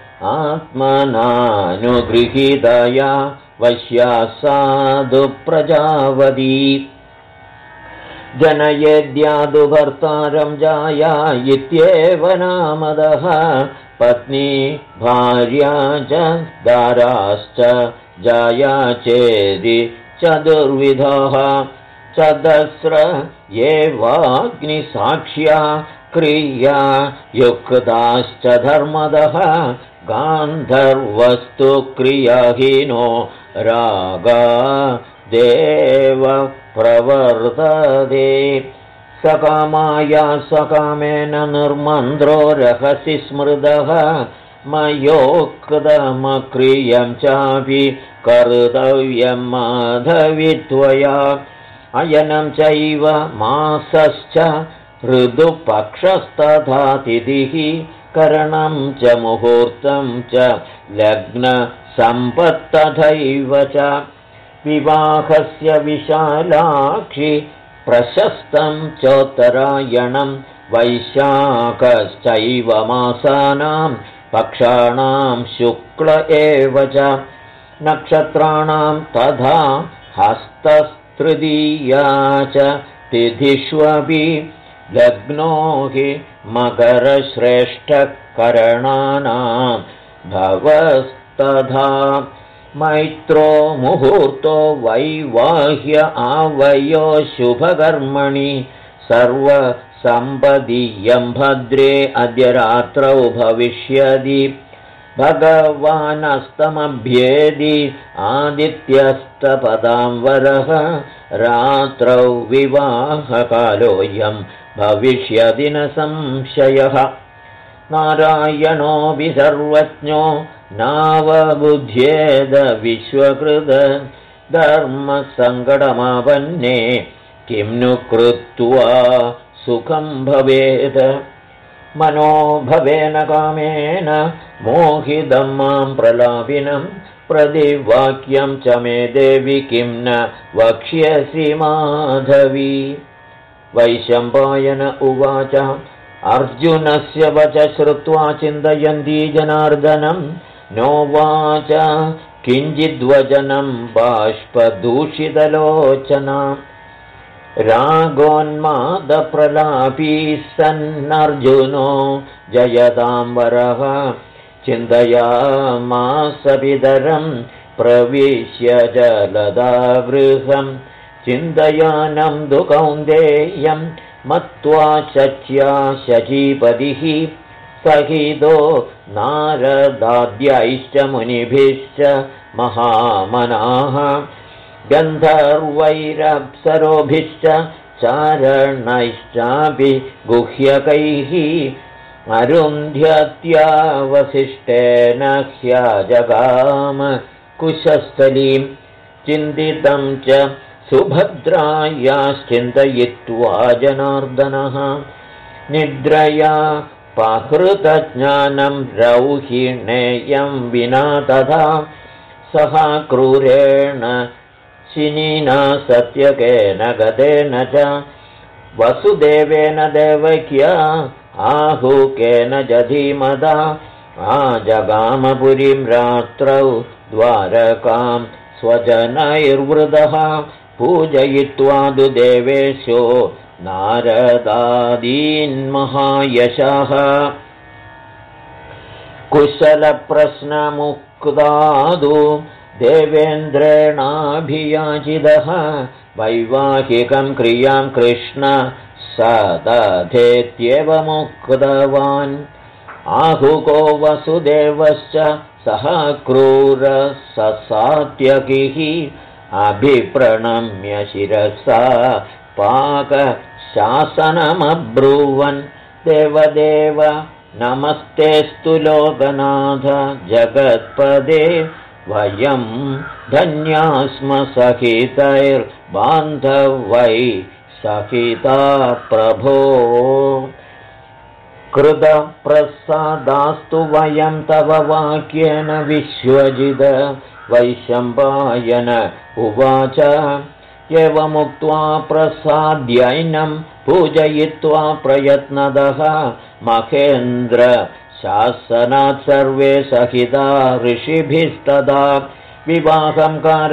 Speaker 1: आत्मनानुगृहीतया वश्या साधु प्रजावती जनयेद्यादु भर्तारं जाया इत्येव नामदः पत्नी भार्या च दाराश्च जाया चेदि चतुर्विधः चतस्र एवाग्निसाक्ष्या क्रिया युक्ताश्च धर्मदः गान्धर्वस्तु क्रियाहीनो रागा देव प्रवर्तते सकामाया सकामेन निर्मन्द्रो रहसि स्मृतः मयोक्तमक्रियं चापि कर्तव्यं माधवी त्वया अयनं चैव मासश्च ऋतुपक्षस्तथा तिथिः करणं च मुहूर्तं च लग्नसम्पत्तथैव च विवाहस्य विशालाक्षि प्रशस्तं चोत्तरायणं वैशाखश्चैव मासानां पक्षाणां शुक्ल एव च नक्षत्राणां तथा हस्तस्तृतीया च तिथिष्वपि लग्नो हि मकरश्रेष्ठकरणानां भवस्तथा मैत्रो मुहूर्तो वैवाह्य आवयो शुभकर्मणि सर्वसम्पदीयं भद्रे अद्य रात्रौ भविष्यति भगवानस्तमभ्येदि आदित्यस्तपदां वरः रात्रौ विवाहकालोऽयं भविष्यति न संशयः नारायणोऽपि सर्वज्ञो नावबुध्येद विश्वकृत धर्मसङ्कटमापन्ने किं नु कृत्वा सुखं भवेत् मनोभवेन कामेन मोहितं मां प्रलापिनं प्रतिवाक्यं च मे देवि किं न वक्ष्यसि माधवी वैशम्पायन उवाच अर्जुनस्य वच श्रुत्वा चिन्तयन्ती जनार्दनं नोवाच किञ्चिद्वचनं बाष्पदूषितलोचना रागोन्मादप्रलापी सन्नर्जुनो जयतां वरः चिन्तयामास पितरं प्रविश्य जलदागृहं चिन्तयानं तु कौन्तेयं मत्वा शच्या शचीपतिः सहितो नारदाद्यैश्च मुनिभिश्च महामनाः गन्धर्वैरप्सरोभिश्च चारणैश्चापि गुह्यकैः अरुन्ध्यत्यावशिष्टेन ह्यजगाम कुशस्थलीं चिन्तितं च सुभद्रायाश्चिन्तयित्वा जनार्दनः निद्रया पाहृतज्ञानं रौहिणेयं विना तथा सः क्रूरेण शिनिना सत्यकेन गदेन च वसुदेवेन देवक्या आहुकेन च धीमता आजगामपुरीं रात्रौ द्वारकां स्वजनैर्वृतः पूजयित्वा तु देवेशो नारदादीन्महायशः कुशलप्रश्नमुक्तादु देवेन्द्रेणाभियाचितः वैवाहिकं क्रियां कृष्ण सतथेत्येवमुक्तवान् आहुको वसुदेवश्च सः क्रूरससात्यकिः अभिप्रणम्य शिरसा पाकशासनमब्रुवन् देवदेव नमस्तेऽस्तु लोकनाथ जगत्पदे वयं धन्या स्म सहितैर्बान्धवै सहिता प्रभो कृतप्रसादास्तु वयं तव वाक्येन विश्वजिद वैशम्पायन उवाच एवमुक्त्वा प्रसाद्यैनं पूजयित्वा प्रयत्नदः महेन्द्र शासनात् सर्वे सहिता ऋषिभिस्तदा विवाहं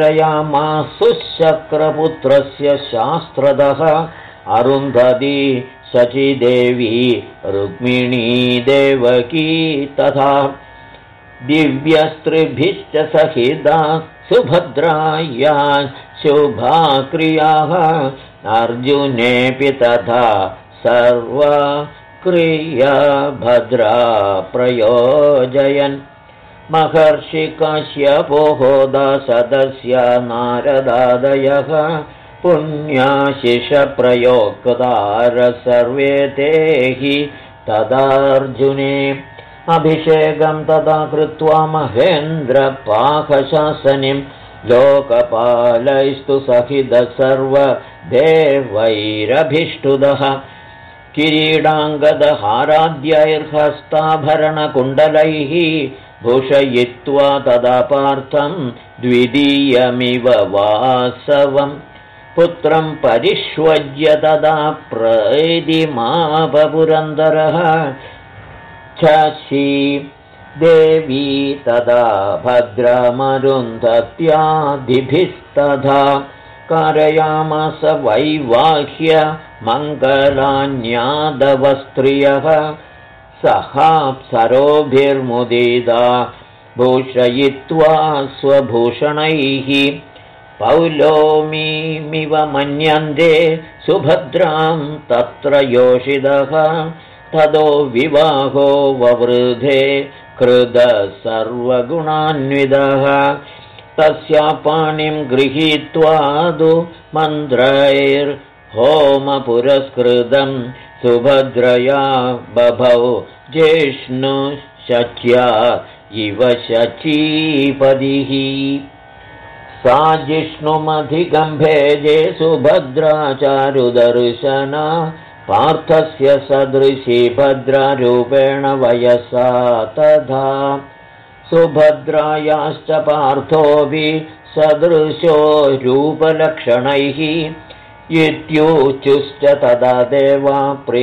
Speaker 1: कारयामासुशक्रपुत्रस्य शास्त्रदः अरुन्धती शचीदेवी रुक्मिणी देवकी तथा दिव्यस्त्रिभिश्च सहिता सुभद्राया शुभाक्रियाः अर्जुनेऽपि तथा सर्वक्रिया भद्रा प्रयोजयन् महर्षिकाश्यपोहोदा सदस्य नारदादयः पुण्याशिषप्रयोक्तार सर्वे ते हि तदार्जुने अभिषेकं तदा कृत्वा महेन्द्रपाकशासनिं लोकपालैस्तु सहितः सर्वदेवैरभिष्टुदः किरीटाङ्गदहाराद्यैर्हस्ताभरणकुण्डलैः भूषयित्वा तदा पार्थं द्वितीयमिव वासवम् पुत्रं परिष्वज्य तदा प्रैदिमापपुरन्दरः शशी देवी तदा भद्रमरुन्धत्यादिभिस्तथा कारयामास वैवाह्य मङ्गलान्यादवस्त्रियः सहाप्सरोभिर्मुदिता भूषयित्वा स्वभूषणैः पौलोमीमिव मन्यन्ते सुभद्रां तत्र योषितः ततो विवाहो ववृधे कृतः सर्वगुणान्वितः तस्या पाणिं गृहीत्वा तु मन्त्रैर्होमपुरस्कृतं सुभद्रया बभौ जिष्णुशच्या इव शचीपतिः सा जिष्णुमधिगम्भेजे सुभद्रा चारुदर्शना पार्थस्य सदृशी भद्रारूपेण वयसा तथा सुभद्रायाश्च पार्थोऽपि सदृशो रूपलक्षणैः इत्यूचुश्च तदा देवा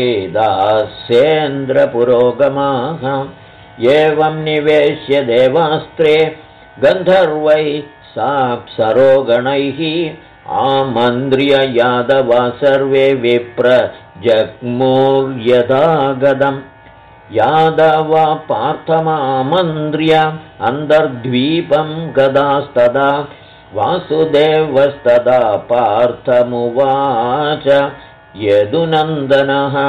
Speaker 1: प्रीदास्येन्द्रपुरोगमाः एवं निवेश्य देवास्त्रे गन्धर्वै साप्सरोगणैः आमन्त्र्य यादवा सर्वे विप्र जग्मुर्यदागदम् यादवा पार्थमामन्त्र्य अन्तर्द्वीपं गदास्तदा वासुदेवस्तदा पार्थमुवाच यदुनन्दनः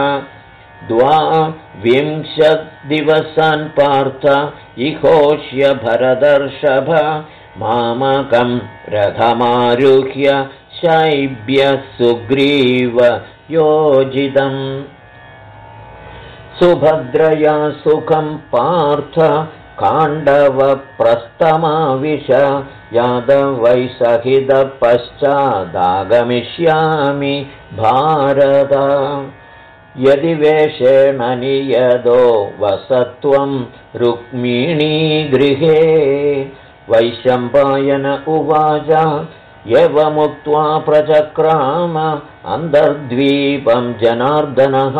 Speaker 1: 20 दिवसान् पार्थ इहोष्य भरदर्षभ मामकं रथमारुह्य शैब्यः सुग्रीव योजितम् सुभद्रया सुखं पार्थ काण्डवप्रस्थमाविश यादवै सहितः पश्चादागमिष्यामि भारत यदि वेषेण नियतो वसत्वं रुक्मिणीगृहे वैशम्पायन उवाच एवमुक्त्वा प्रचक्राम अन्तर्द्वीपं जनार्दनः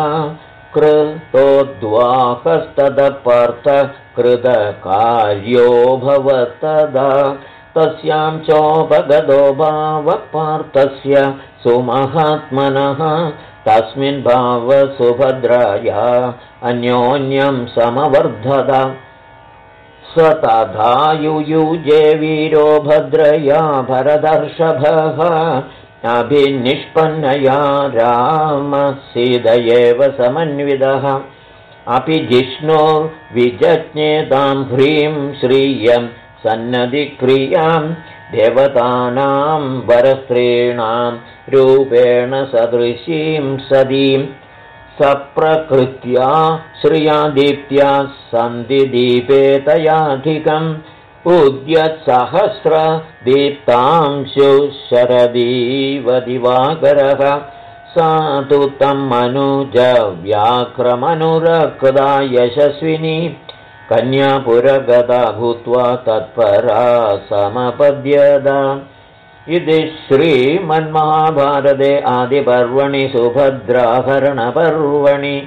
Speaker 1: कृतोद्वाहस्ततः पार्थ कृतकार्यो भवत्तदा तस्यां चोपगतो भावः पार्थस्य सुमहात्मनः तस्मिन् भावसुभद्राया अन्योन्यं समवर्धत स तथा युयुजे वीरो भद्रया भरदर्षभः अभिनिष्पन्नया रामसीदयेव समन्वितः अपि जिष्णुर्विजज्ञेतां ह्रीं श्रियं सन्नधिक्रियां देवतानां वरस्त्रीणां रूपेण सदृशीं सदीं सप्रकृत्या श्रिया दीप्त्या सन्धिदीपे तयाधिकम् उद्यत्सहस्र दीप्तांशु शरदीव दिवाकरः सा तु तं मनुज व्याक्रमनुरक्ता यशस्विनी कन्यापुरगता भूत्वा तत्परा समपद्यत इति श्रीमन्महाभारते आदिपर्वणि सुभद्राहरणपर्वणि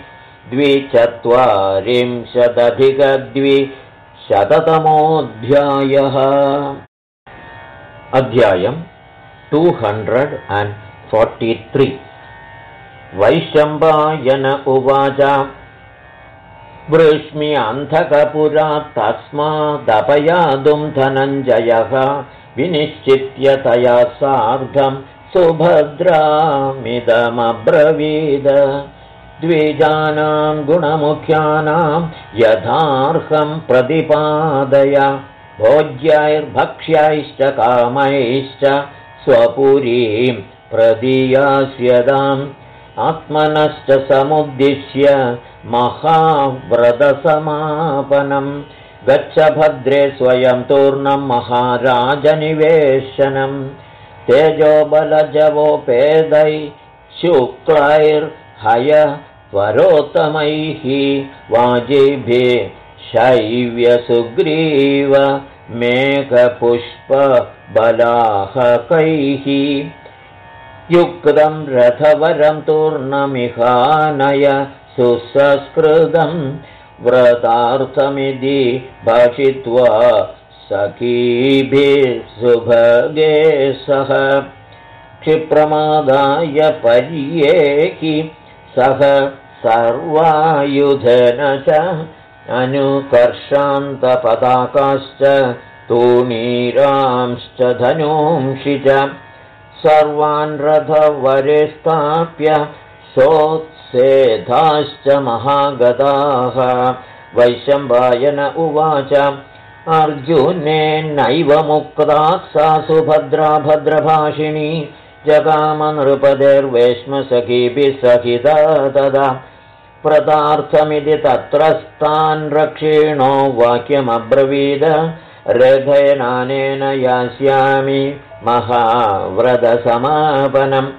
Speaker 1: 242 अध्यायं 243 वैशम्पायन उवाच वृष्मि अन्धकपुरा तस्मादपयातुं धनञ्जयः विनिश्चित्य तया सार्धं सुभद्रामिदमब्रवीद द्विजानां गुणमुख्यानां यथार्हं प्रतिपादय भोज्यैर्भक्ष्यैश्च कामैश्च स्वपुरीं प्रदीयास्यदाम् आत्मनश्च समुद्दिश्य महाव्रतसमापनं गच्छ भद्रे स्वयं तूर्णं महाराजनिवेशनं तेजोबलजवोपेदै शुक्लैर्हय त्वरोत्तमैः वाजिभिः शैव्यसुग्रीव मेघपुष्पबलाहकैः युक्तं रथवरं तूर्णमिहानय सुसंस्कृतं व्रतार्थमिति भाषित्वा सखीभिः सुभगे सह क्षिप्रमादाय पर्येहि सह सर्वायुधेन च अनुकर्षान्तपताकाश्च तूणीरांश्च धनूंषि च सर्वान् रथवरे स्थाप्य सोत्सेधाश्च महागताः वैशम्पायन उवाच अर्जुनेनैव मुक्ता सा सुभद्रा भद्रभाषिणी जगामनृपतिर्वेश्मसखीभिः सहिता तदा प्रतार्थमिति तत्रस्तान् रक्षिणो वाक्यमब्रवीद रथेनानेन यास्यामि महाव्रतसमापनम्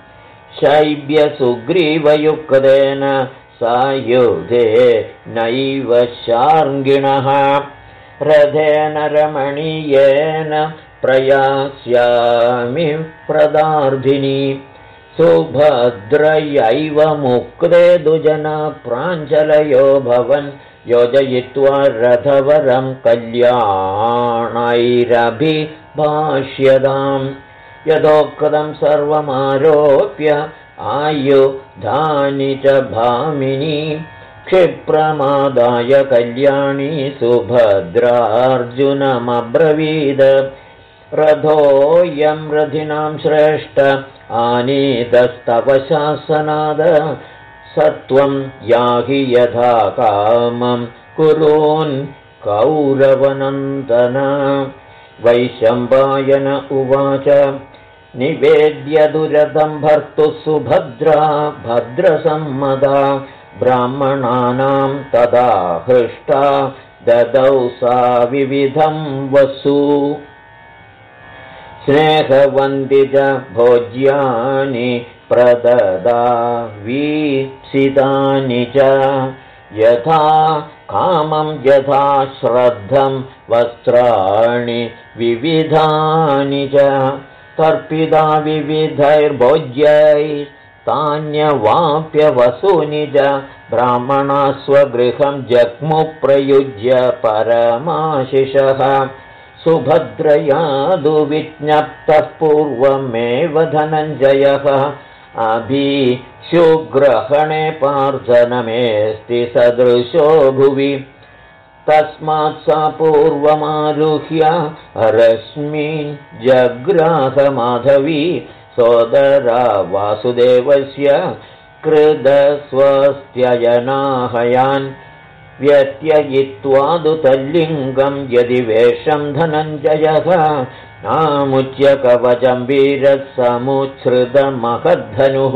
Speaker 1: शैब्यसुग्रीवयुक्तेन सायुधे नैव शार्ङ्गिणः रथेन रमणीयेन प्रयास्यामि प्रदार्धिनी सुभद्रयैव मुक्ते दुजना प्राञ्जलयो भवन् योजयित्वा रथवरं कल्याणैरभिभाष्यताम् यथोक्तं सर्वमारोप्य आयुधानि च भामिनी क्षिप्रमादाय कल्याणी सुभद्रार्जुनमब्रवीद रथोऽयं रथिनां श्रेष्ठ आनीतस्तव शासनाद सत्वं याहि यथा कामं कुरून् कौरवनन्दन वैशम्पायन उवाच निवेद्य दुरतं भर्तुः सुभद्रा भद्रसम्मदा ब्राह्मणानां तदा हृष्टा ददौ सा विविधं वसु स्नेहवन्ति च भोज्यानि प्रददा वीप्सितानि च यथा कामं यथा श्रद्धं वस्त्राणि विविधानि च तर्पिता विविधैर्भोज्यैस्तान्यवाप्य वसूनि च ब्राह्मणा स्वगृहं जग्मुप्रयुज्य परमाशिषः सुभद्रया दुविज्ञप्तः पूर्वमेव धनञ्जयः अभिशुग्रहणे पार्थनमेऽस्ति सदृशो भुवि तस्मात् सा पूर्वमारुह्य रश्मीन् जग्राहमाधवी सोदरा वासुदेवस्य कृतस्वस्त्ययनाहयान् व्यत्ययित्वा तल्लिङ्गं यदि वेषं धनञ्जयः नामुच्य कवचं वीरसमुच्छ्रितमहद्धनुः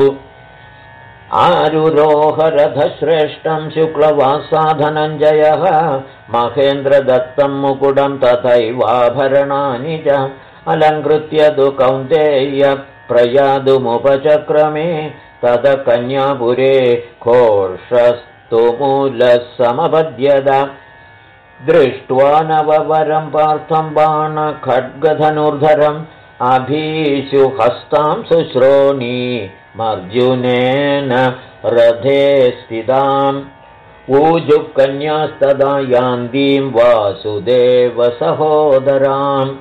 Speaker 1: आरुरोहरथश्रेष्ठं शुक्लवासा धनञ्जयः महेन्द्रदत्तं मुकुटं तथैवाभरणानि च अलङ्कृत्य तु कौन्तेय प्रयातुमुपचक्रमे तद कन्यापुरे घोषस्तुमूलः समपद्यत दृष्ट्वा नववरं पार्थं बाणखड्गधनुर्धरम् अभीशुहस्तां शुश्रोणीमर्जुनेन रथे स्थिताम् ऊजुकन्यास्तदा यान्तीं वासुदेवसहोदराम्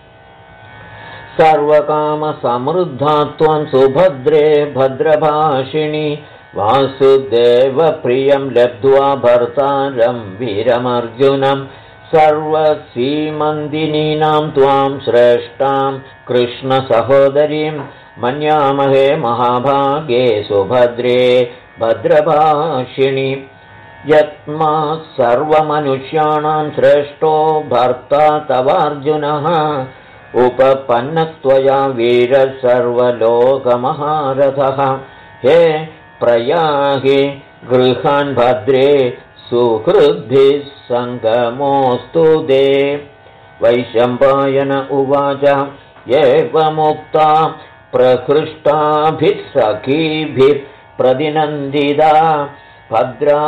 Speaker 1: सर्वकामसमृद्धा त्वं सुभद्रे भद्रभाषिणि वासुदेवप्रियं लब्ध्वा भर्तारं वीरमर्जुनं सर्वसीमन्दिनीनां त्वां श्रेष्ठां कृष्णसहोदरीं मन्यामहे महाभागे सुभद्रे भद्रभाषिणि यस्मात् सर्वमनुष्याणां श्रेष्ठो भर्ता तवार्जुनः उपपन्नत्वया वीरः सर्वलोकमहारथः हे प्रयाहि गृहान् भद्रे सुहृद्भिः सङ्गमोऽस्तु ते वैशम्पायन उवाच एवमुक्ता प्रहृष्टाभिः सखीभिः प्रतिनन्दिता भद्रा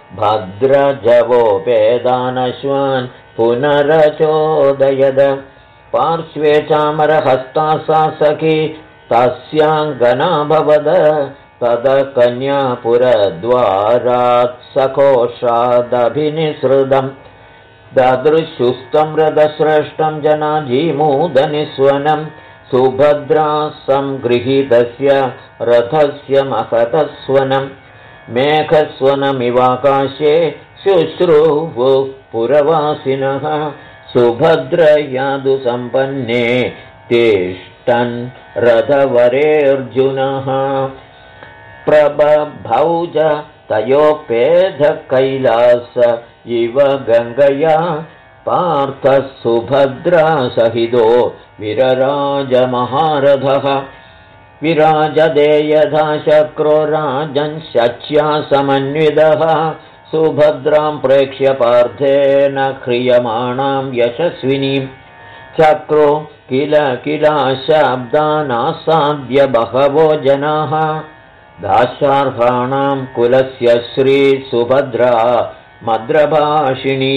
Speaker 1: भद्रजवोपेदानश्वान् पुनरचोदयद पार्श्वे चामरहस्ता सा सखी तस्याङ्गनाभवद तद कन्यापुरद्वारात् सकोषादभिनिसृतम् ददृशुस्तं रथश्रेष्ठं जनाजीमूदनिस्वनं सुभद्रा संगृहीतस्य रथस्य महतस्वनं मेघस्वनमिवाकाशे शुश्रूवुः पुरवासिनः सुभद्रयादु सम्पन्ने तिष्ठन् रथवरेऽर्जुनः प्रबभौ च तयोपेधकैलास इव गङ्गया पार्थः सुभद्रा सहितो विरराजमहारथः विराजदे यथा शक्रो राजन् शच्या समन्वितः सुभद्रां प्रेक्ष्य पार्थेन ह्रियमाणां यशस्विनीं चक्रो किल शब्दानासाद्य बहवो जनाः दाशार्हाणां कुलस्य श्रीसुभद्रा मद्रभाषिणी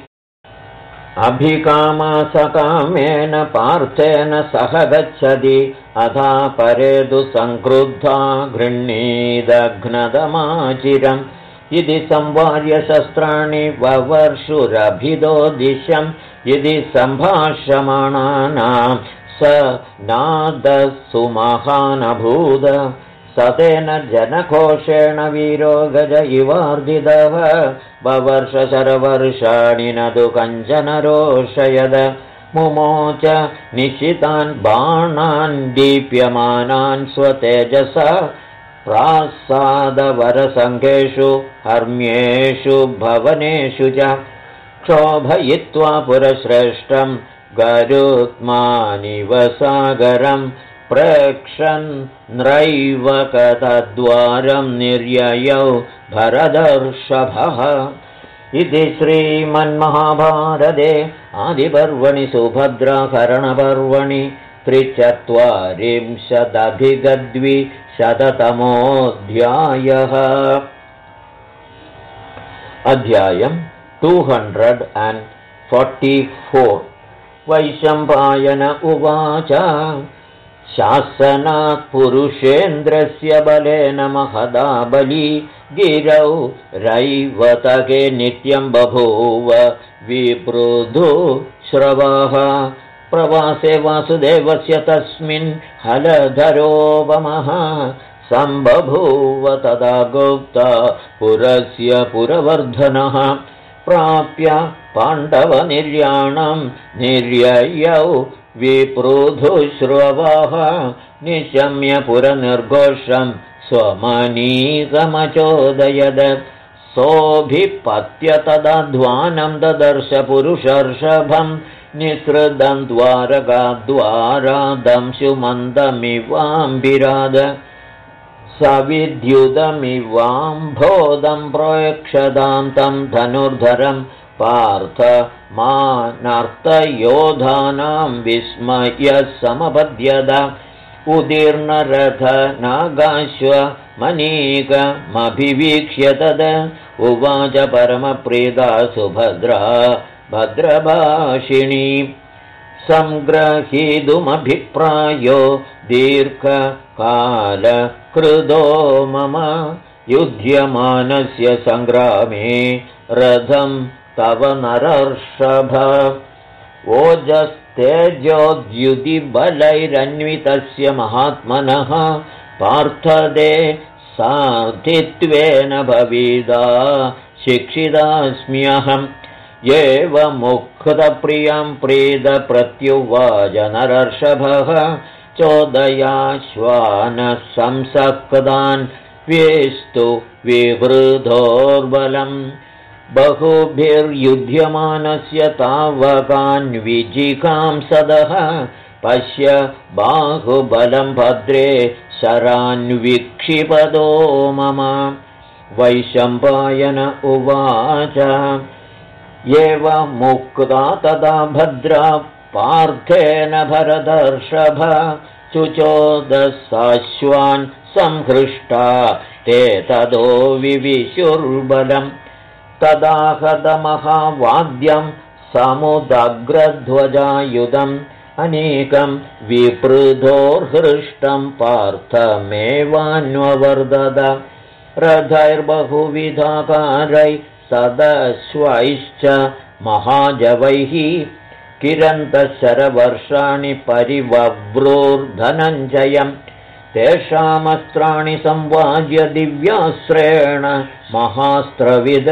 Speaker 1: अभिकामासकामेन पार्थेन सह गच्छति अथा परेदु संक्रुद्धा गृह्णीदघ्नदमाचिरम् इति संवार्य शस्त्राणि ववर्षुरभिदो दिशम् इति सम्भाषमाणानां स नादस्सु महानभूद सतेन जनकोषेण वीरो गज इवार्दितः ववर्षशरवर्षाणि न तु कञ्चन रोषयद मुमोच निशितान् बाणान् दीप्यमानान् स्वतेजसा प्रासादवरसङ्घेषु हर्म्येषु भवनेषु च क्षोभयित्वा पुरश्रेष्ठं गरुत्मानिव सागरं प्रेक्षन् नैवकतद्वारं निर्ययौ भरदर्षभः इति श्रीमन्महाभारते आदिपर्वणि सुभद्राहरणपर्वणि 43-अधिकद्विशततमोऽध्यायः अध्यायम् 244 वैशम्पायन उवाच शासनात् पुरुषेन्द्रस्य बलेन महदा बली गिरौ रैवतके नित्यं बभूव विपृधु श्रवः प्रवासे वासुदेवस्य तस्मिन् हलधरोपमः सम्बभूव तदा गुप्ता पुरस्य पुरवर्धनः प्राप्य पाण्डवनिर्याणं निर्ययौ विपृधुश्रवः निशम्य पुरनिर्घोषं स्वमनीकमचोदयद सोऽभिपत्य तदाध्वानं ददर्श पुरुषर्षभं निसृतं द्वारकाद्वारादंशुमन्दमिवाम्बिराद सविद्युदमिवाम्भोदं प्रोक्षदां तं धनुर्धरं पार्थ मानर्तयोधानां विस्मयः समपद्यत उदीर्णरथ नागाश्व मनीकमभिवीक्ष्य तद उवाच परमप्रीता सुभद्रा भद्रभाषिणी संग्रहीतुमभिप्रायो दीर्घकालकृतो मम युध्यमानस्य सङ्ग्रामे रथं तव नरर्षभ ओजस्तेजोद्युतिबलैरन्वितस्य महात्मनः पार्थदे सार्थित्वेन भविदा शिक्षितास्म्यहम् एवमुक्तप्रियं प्रीतप्रत्युवाच नरर्षभः चोदयाश्वानः संसक्तान् वेस्तु विवृधोर्बलम् बहुभिर्युध्यमानस्य तावकान् विजिकांसदः पश्य बाहुबलं भद्रे शरान्विक्षिपदो मम वैशम्पायन उवाच एवमुक्ता तदा भद्रा पार्थेन भरतर्षभ शुचोदशाश्वान् संहृष्टा ते तदो विविशुर्बलम् तदाहतमहावाद्यं समुदग्रध्वजायुधं अनेकं विपृधोर्हृष्टं पार्थमेवान्ववर्धत रथैर्बहुविधाकारैः सदश्वैश्च महाजवैः किरन्तशरवर्षाणि परिवव्रूर्धनञ्जयम् तेषामस्त्राणि संवाज्य दिव्यास्त्रेण महास्त्रविद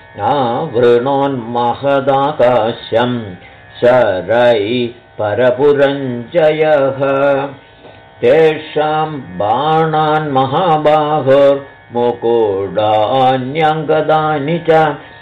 Speaker 1: आवृणोन्महदाकाशं शरै परपुरञ्जयः तेषां बाणान् महाबाहुर्मुकुडान्यङ्गदानि च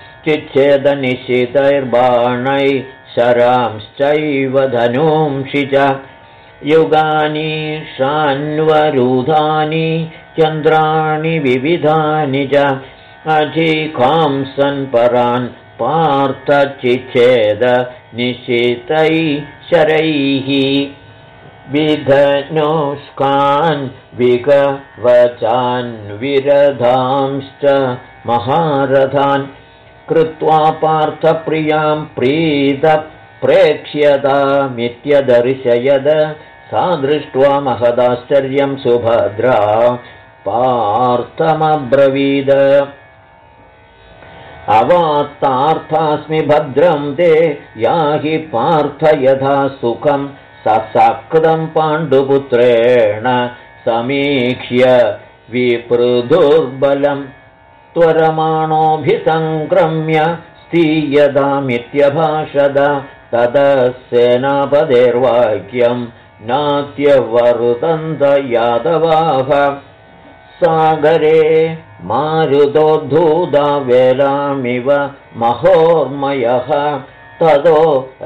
Speaker 1: चिच्छेदनिशितैर्बाणैः शरांश्चैव धनूंषि च युगानि शान्वरूधानि चन्द्राणि विविधानि च अधिकांसन् परान् पार्थचिच्छेद निशितैः शरैः विधनुष्कान् विकवचान् विरधांश्च महारथान् कृत्वा पार्थप्रियां प्रेक्ष्यतामित्यदर्शयद सा दृष्ट्वा महदाश्चर्यं सुभद्रा पार्थमब्रवीद अवात्तार्थास्मि भद्रं ते याहि पार्थ यथा सुखं ससक्तं पाण्डुपुत्रेण समीक्ष्य विपृधुर्बलं त्वरमाणोऽभिसङ्क्रम्य स्थीयतामित्यभाषद ततः सेनापतेर्वाक्यं नात्यवर्तन्त यादवाः सागरे मारुतोद्धूता वेलामिव महोर्मयः ततो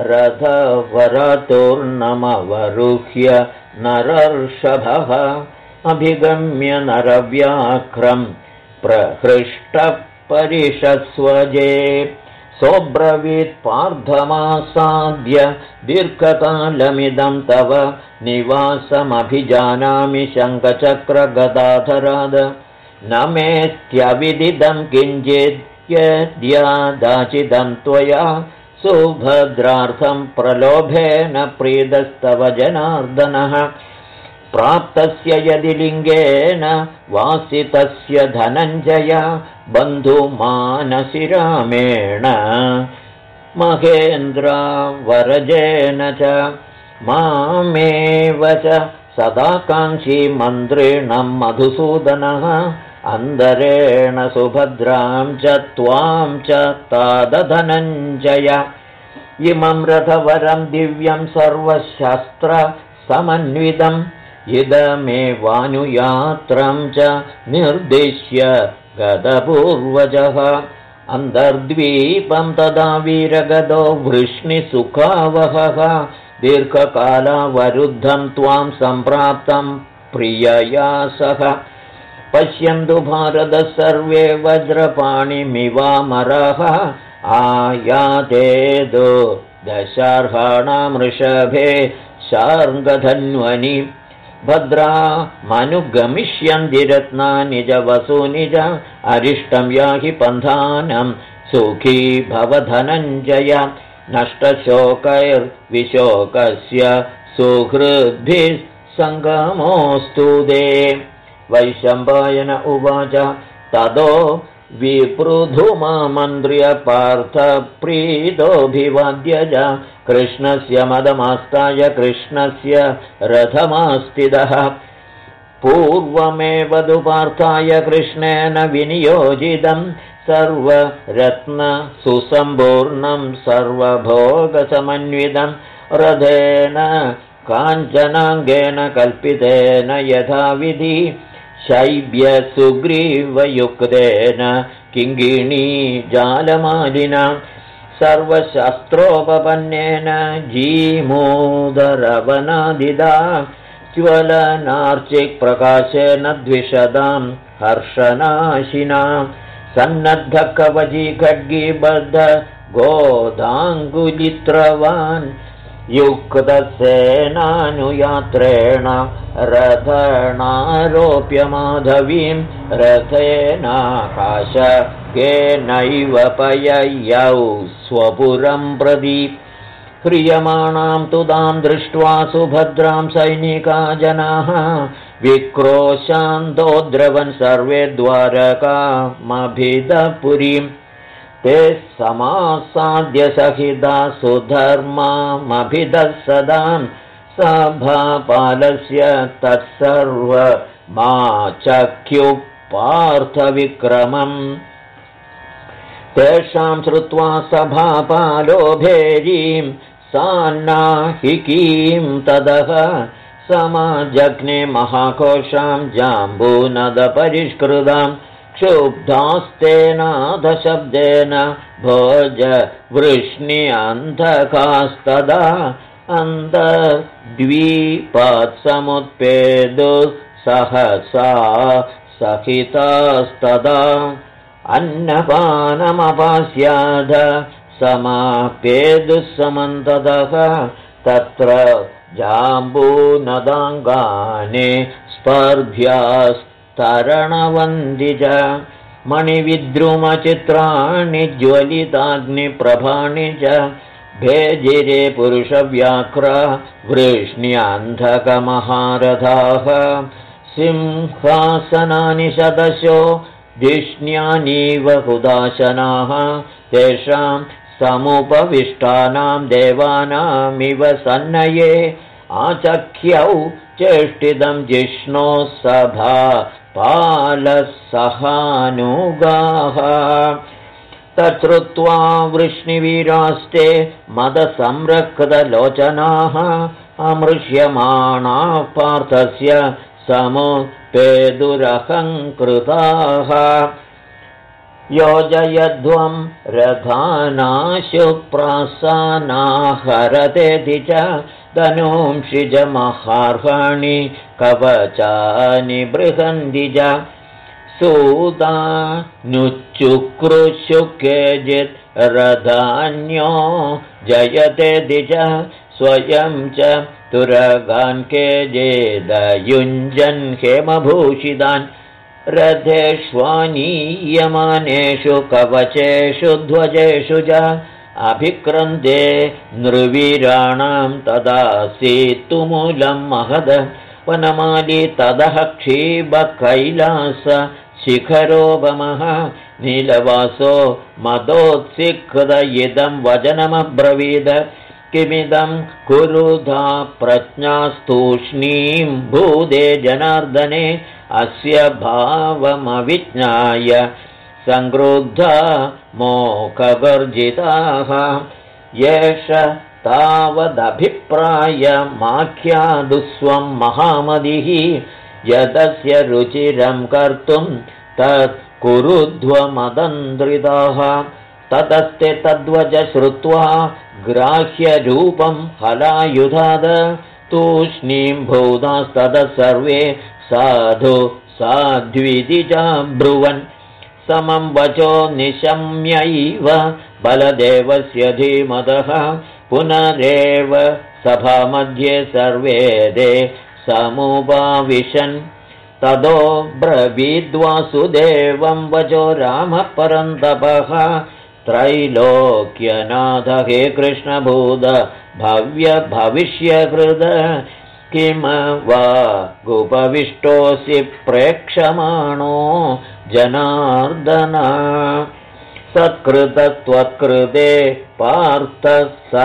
Speaker 1: रथवरतुर्नमवरुह्य नरर्षभः अभिगम्य नरव्याघ्रं प्रहृष्टः परिषत्स्वजे सोऽब्रवीत् पार्थमासाद्य दीर्घकालमिदं तव निवासमभिजानामि शङ्खचक्रगदाधराद न मेत्यविदिदं किञ्चित् यद्यादाचिदं त्वया सुभद्रार्थं प्रलोभेन प्रीतस्तव जनार्दनः प्राप्तस्य यदि लिङ्गेन वासितस्य धनञ्जय बन्धुमानसिरामेण महेन्द्रावरजेन च मामेव च सदाकाङ्क्षी मन्त्रिणं मधुसूदनः अन्दरेण सुभद्रां च त्वां च तादधनञ्जय इमं रथवरं दिव्यं सर्वशस्त्रसमन्वितम् इदमेवानुयात्रं च निर्दिश्य गतपूर्वजः अन्तर्द्वीपं तदा वीरगदो वृष्णिसुखावहः दीर्घकालावरुद्धं त्वां सम्प्राप्तं प्रियया सह पश्यन्तु भारतः सर्वे वज्रपाणिमिवामरः आयातेदो दशार्हाणां वृषभे शार्ङ्गधन्वनि भद्रा मनुगमिष्यन्ति रत्नानि च वसूनि च अरिष्टं याहि पन्थानं सुखी भवधनञ्जय नष्टशोकैर्विशोकस्य सुहृद्भिः सङ्गमोऽस्तु ते वैशम्पायन उवाच ततो विपृथुमामन्त्र्य पार्थप्रीतोऽभिवाद्य च कृष्णस्य मदमास्ताय कृष्णस्य रथमास्थितः पूर्वमेव तु पार्थाय कृष्णेन विनियोजितं सर्वरत्नसुसम्पूर्णं सर्वभोगसमन्वितं रथेन काञ्चनाङ्गेन कल्पितेन यथाविधि शैब्यसुग्रीवयुक्तेन किङ्गिणीजालमालिना सर्वशस्त्रोपपन्नेन जीमूदरवनादिदा ज्वलनार्चिप्रकाशेन द्विषदां हर्षनाशिना सन्नद्धकवची खड्गीबद्ध गोदाङ्गुलित्रवान् युक्तसेनानुयात्रेण रथणारोप्य माधवीं रथेनाकाशकेनैव पययौ स्वपुरं प्रति ह्रियमाणां तु तां दृष्ट्वा सुभद्रां सैनिका जनाः विक्रोशान्तोद्रवन् सर्वे द्वारकामभिदपुरीं ते समासाद्य सहिता सुधर्मामभिदस्सदां सभापालस्य तत्सर्वमाचख्युपार्थविक्रमम् तेषां श्रुत्वा सभापालो भेरीं सान्नाहिकीं तदः समाजग्ने महाकोशां जाम्बूनदपरिष्कृतां क्षुब्धास्तेनादशब्देन भोजवृष्ण्यन्धकास्तदा अन्तद्वीपात्समुत्पेदुः सहसा सहितास्तदा अन्नपानमपास्याद समापेदुः तत्र जाम्बूनदाङ्गानि स्पर्ध्यास्तरणवन्दिज मणिविद्रुमचित्राणि ज्वलिताग्निप्रभाणि च भेजिरे पुरुषव्याघ्रा वृष्ण्यन्धकमहारथाः सिंहासनानि शतशो धिष्ण्यानीव हुदाशनाः तेषां समुपविष्टानां देवानामिव सन्नये आचख्यौ चेष्टितं जिष्णोः सभा पालसहानुगाः तच्छ्रुत्वा वृष्णिवीरास्ते मदसंरक्तलोचनाः अमृष्यमाणाः पार्थस्य समुपेदुरहङ्कृताः योजयध्वं रथानाशुप्रासानाहरतेति च धनूंषिजमहार्हाणि कवचानि बृहन्ति च सूतानुच्चुक्रुषु केचित् रथान्यो जयतेति च स्वयं च तुरगान् केचिदयुञ्जन् हेमभूषितान् रथेष्वानीयमानेषु कवचेषु ध्वजेषु च अभिक्रन्दे नृवीराणां तदासीत्तुमूलं महद वनमाली ततः क्षीबकैलास शिखरोपमः नीलवासो मदोत्सिक्त इदं वचनमब्रवीद किमिदं कुरुधा प्रज्ञास्तूष्णीं भूदे जनार्दने अस्य भावमविज्ञाय संक्रुद्धा मोकगर्जिताः येष तावदभिप्रायमाख्यादुस्वं महामतिः यदस्य रुचिरं कर्तुं तत् कुरुध्वमदन्द्रिताः ततस्ते तद्वच श्रुत्वा ग्राह्यरूपं हलायुधाद तूष्णीं भूतास्ततः सर्वे साधु साध्विति चाब्रुवन् समं वचो निशम्यैव बलदेवस्य धीमतः पुनरेव सभामध्ये सर्वे ते समुपाविशन् ततो ब्रवीद्वासुदेवं वचो रामः परन्तपः त्रैलोक्यनाथ हे कृष्णभूत भव्य भविष्यकृत किम वा गुपविष्टोऽसि प्रेक्षमाणो जनार्दन सत्कृतत्वत्कृते पार्थः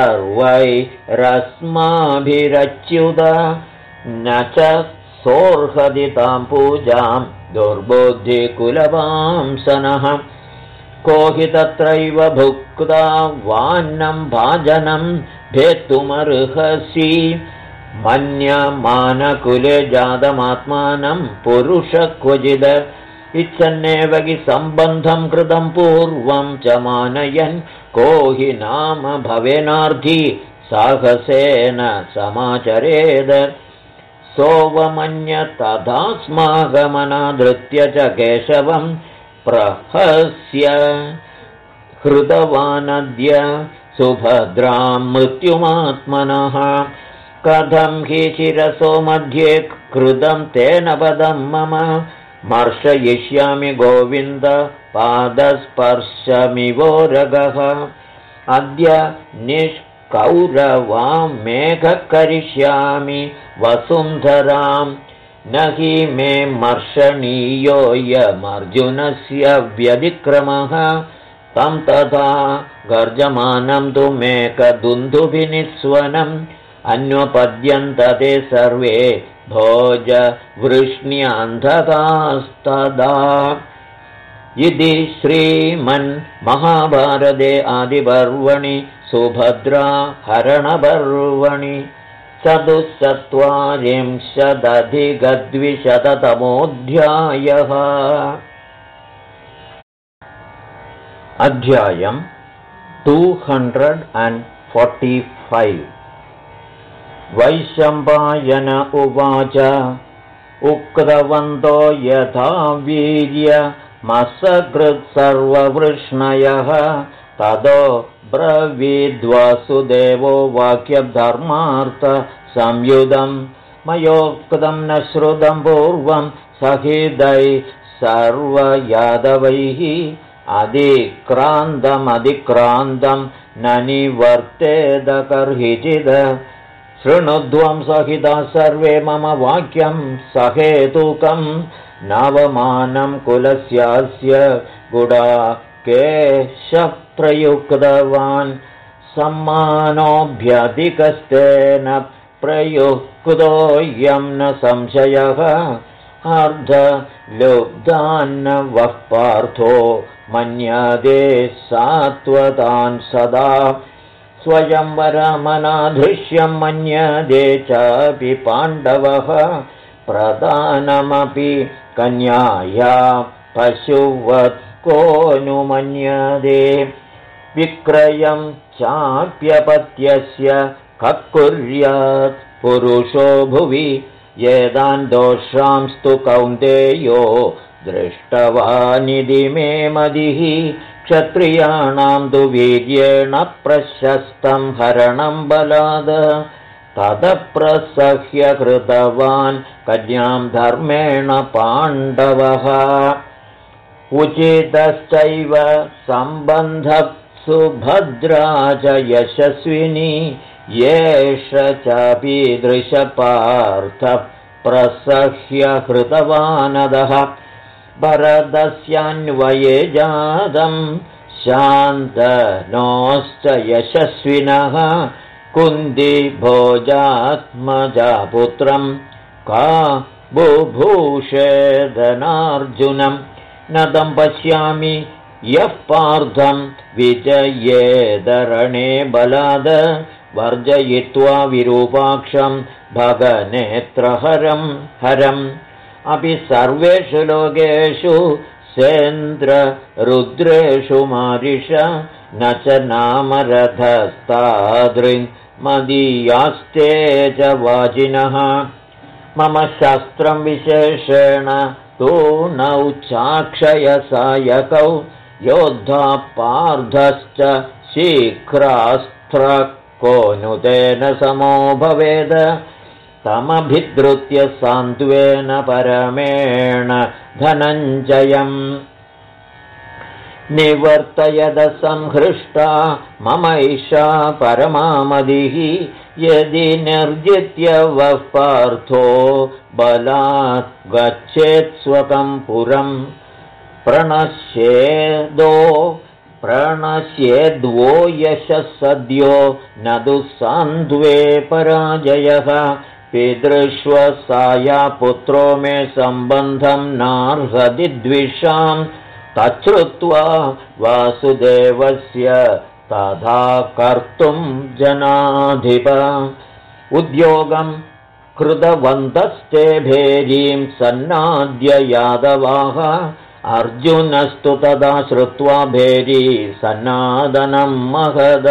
Speaker 1: सर्वैरस्माभिरच्युत न च सोऽर्हति तां पूजां दुर्बुद्धिकुलवांसनः को हि तत्रैव भुक्ता वान्नं भाजनं भेत्तुमर्हसि मन्यमानकुले जातमात्मानं पुरुष क्वचिद इच्छन्नेव हि सम्बन्धं कृतं पूर्वं च मानयन् को हि नाम भवेनार्थी साहसेन समाचरेद सोऽवमन्य तथास्माकमनादृत्य च केशवं प्रहस्य हृतवानद्य सुभद्रां मृत्युमात्मनः कथं हि शिरसो मध्ये कृतं तेन पदं मम मर्शयिष्यामि गोविन्द पादस्पर्शमिवोरगः अद्य कौरवां मेघकरिष्यामि वसुन्धरां न हि मे मर्षणीयोऽयमर्जुनस्य व्यतिक्रमः तं तथा गर्जमानं तु मेकदुन्दुभिनिस्वनम् अन्वपद्यन्तते सर्वे भोजवृष्ण्यन्धकास्तदा। इति श्रीमन्महाभारते आदिपर्वणि सुभद्रा हरणपर्वणि 44,200 अध्यायम् 245 वैशम्पायन उवाच उक्तवन्तो यथा वीर्यमसकृत्सर्ववृष्णयः ततो ब्रवीद्वासुदेवो वाक्यधर्मार्थसंयुतं मयोक्तं न श्रुतं पूर्वं सहितैः सर्वयादवैः अधिक्रान्तमधिक्रान्तं न निवर्तेद कर्हिचित् शृणुध्वं सहिता सर्वे मम वाक्यं सहेतुकं नावमानं कुलस्यास्य गुडाकेशः प्रयुक्तवान् सम्मानोऽभ्यधिकस्तेन प्रयुक्तोऽयं न संशयः अर्धलुब्धान्न वः पार्थो मन्यते सात्वतान् सदा स्वयंवरमनाधृष्यं मन्यते चापि पाण्डवः प्रदानमपि कन्याया पशुवत् को नु मन्यते विक्रयं चाप्यपत्यस्य कः कुर्यात् पुरुषो भुवि येदान् दोषांस्तु कौन्तेयो दृष्टवानिति मे मतिः क्षत्रियाणां तु वीर्येण प्रशस्तं हरणं बलाद ततः प्रसह्य कृतवान् कन्यां धर्मेण पाण्डवः उचितश्चैव सम्बन्धः सुभद्रा च यशस्विनी येष चापीदृशपार्थः प्रसह्य कृतवानदः भरतस्यान्वये जातं शान्तनोश्च यशस्विनः कुन्ती भोजात्मजा पुत्रं का बुभूषेदनार्जुनं न तं पश्यामि यः पार्थं विजयेदरणे बलाद वर्जयित्वा विरूपाक्षं भगनेत्रहरं हरम् अपि सर्वेषु लोकेषु सेन्द्ररुद्रेषु मारिष न च नामरथस्तादृङ्मदीयास्ते च वाजिनः मम शास्त्रं विशेषेण तु नौ चाक्षयसायकौ योद्धा पार्थश्च शीघ्रास्त्र को नु तेन समो भवेद तमभिद्रुत्य सान्त्वेन परमेण धनञ्जयम् निवर्तयद संहृष्टा ममैषा परमामदिः यदि निर्जित्य वः पार्थो बलात् गच्छेत् स्वकं पुरम् प्रणश्येद्वो यशः सद्यो न दुःसान्त्वे पराजयः पितृष्वसाया पुत्रो मे सम्बन्धं नार्हति द्विषां तच्छ्रुत्वा वासुदेवस्य तथा कर्तुं जनाधिप उद्योगं कृतवन्तस्ते भेरीं सन्नाद्य यादवाः अर्जुनस्तु तदा श्रुत्वा भेरी सन्नादनं महद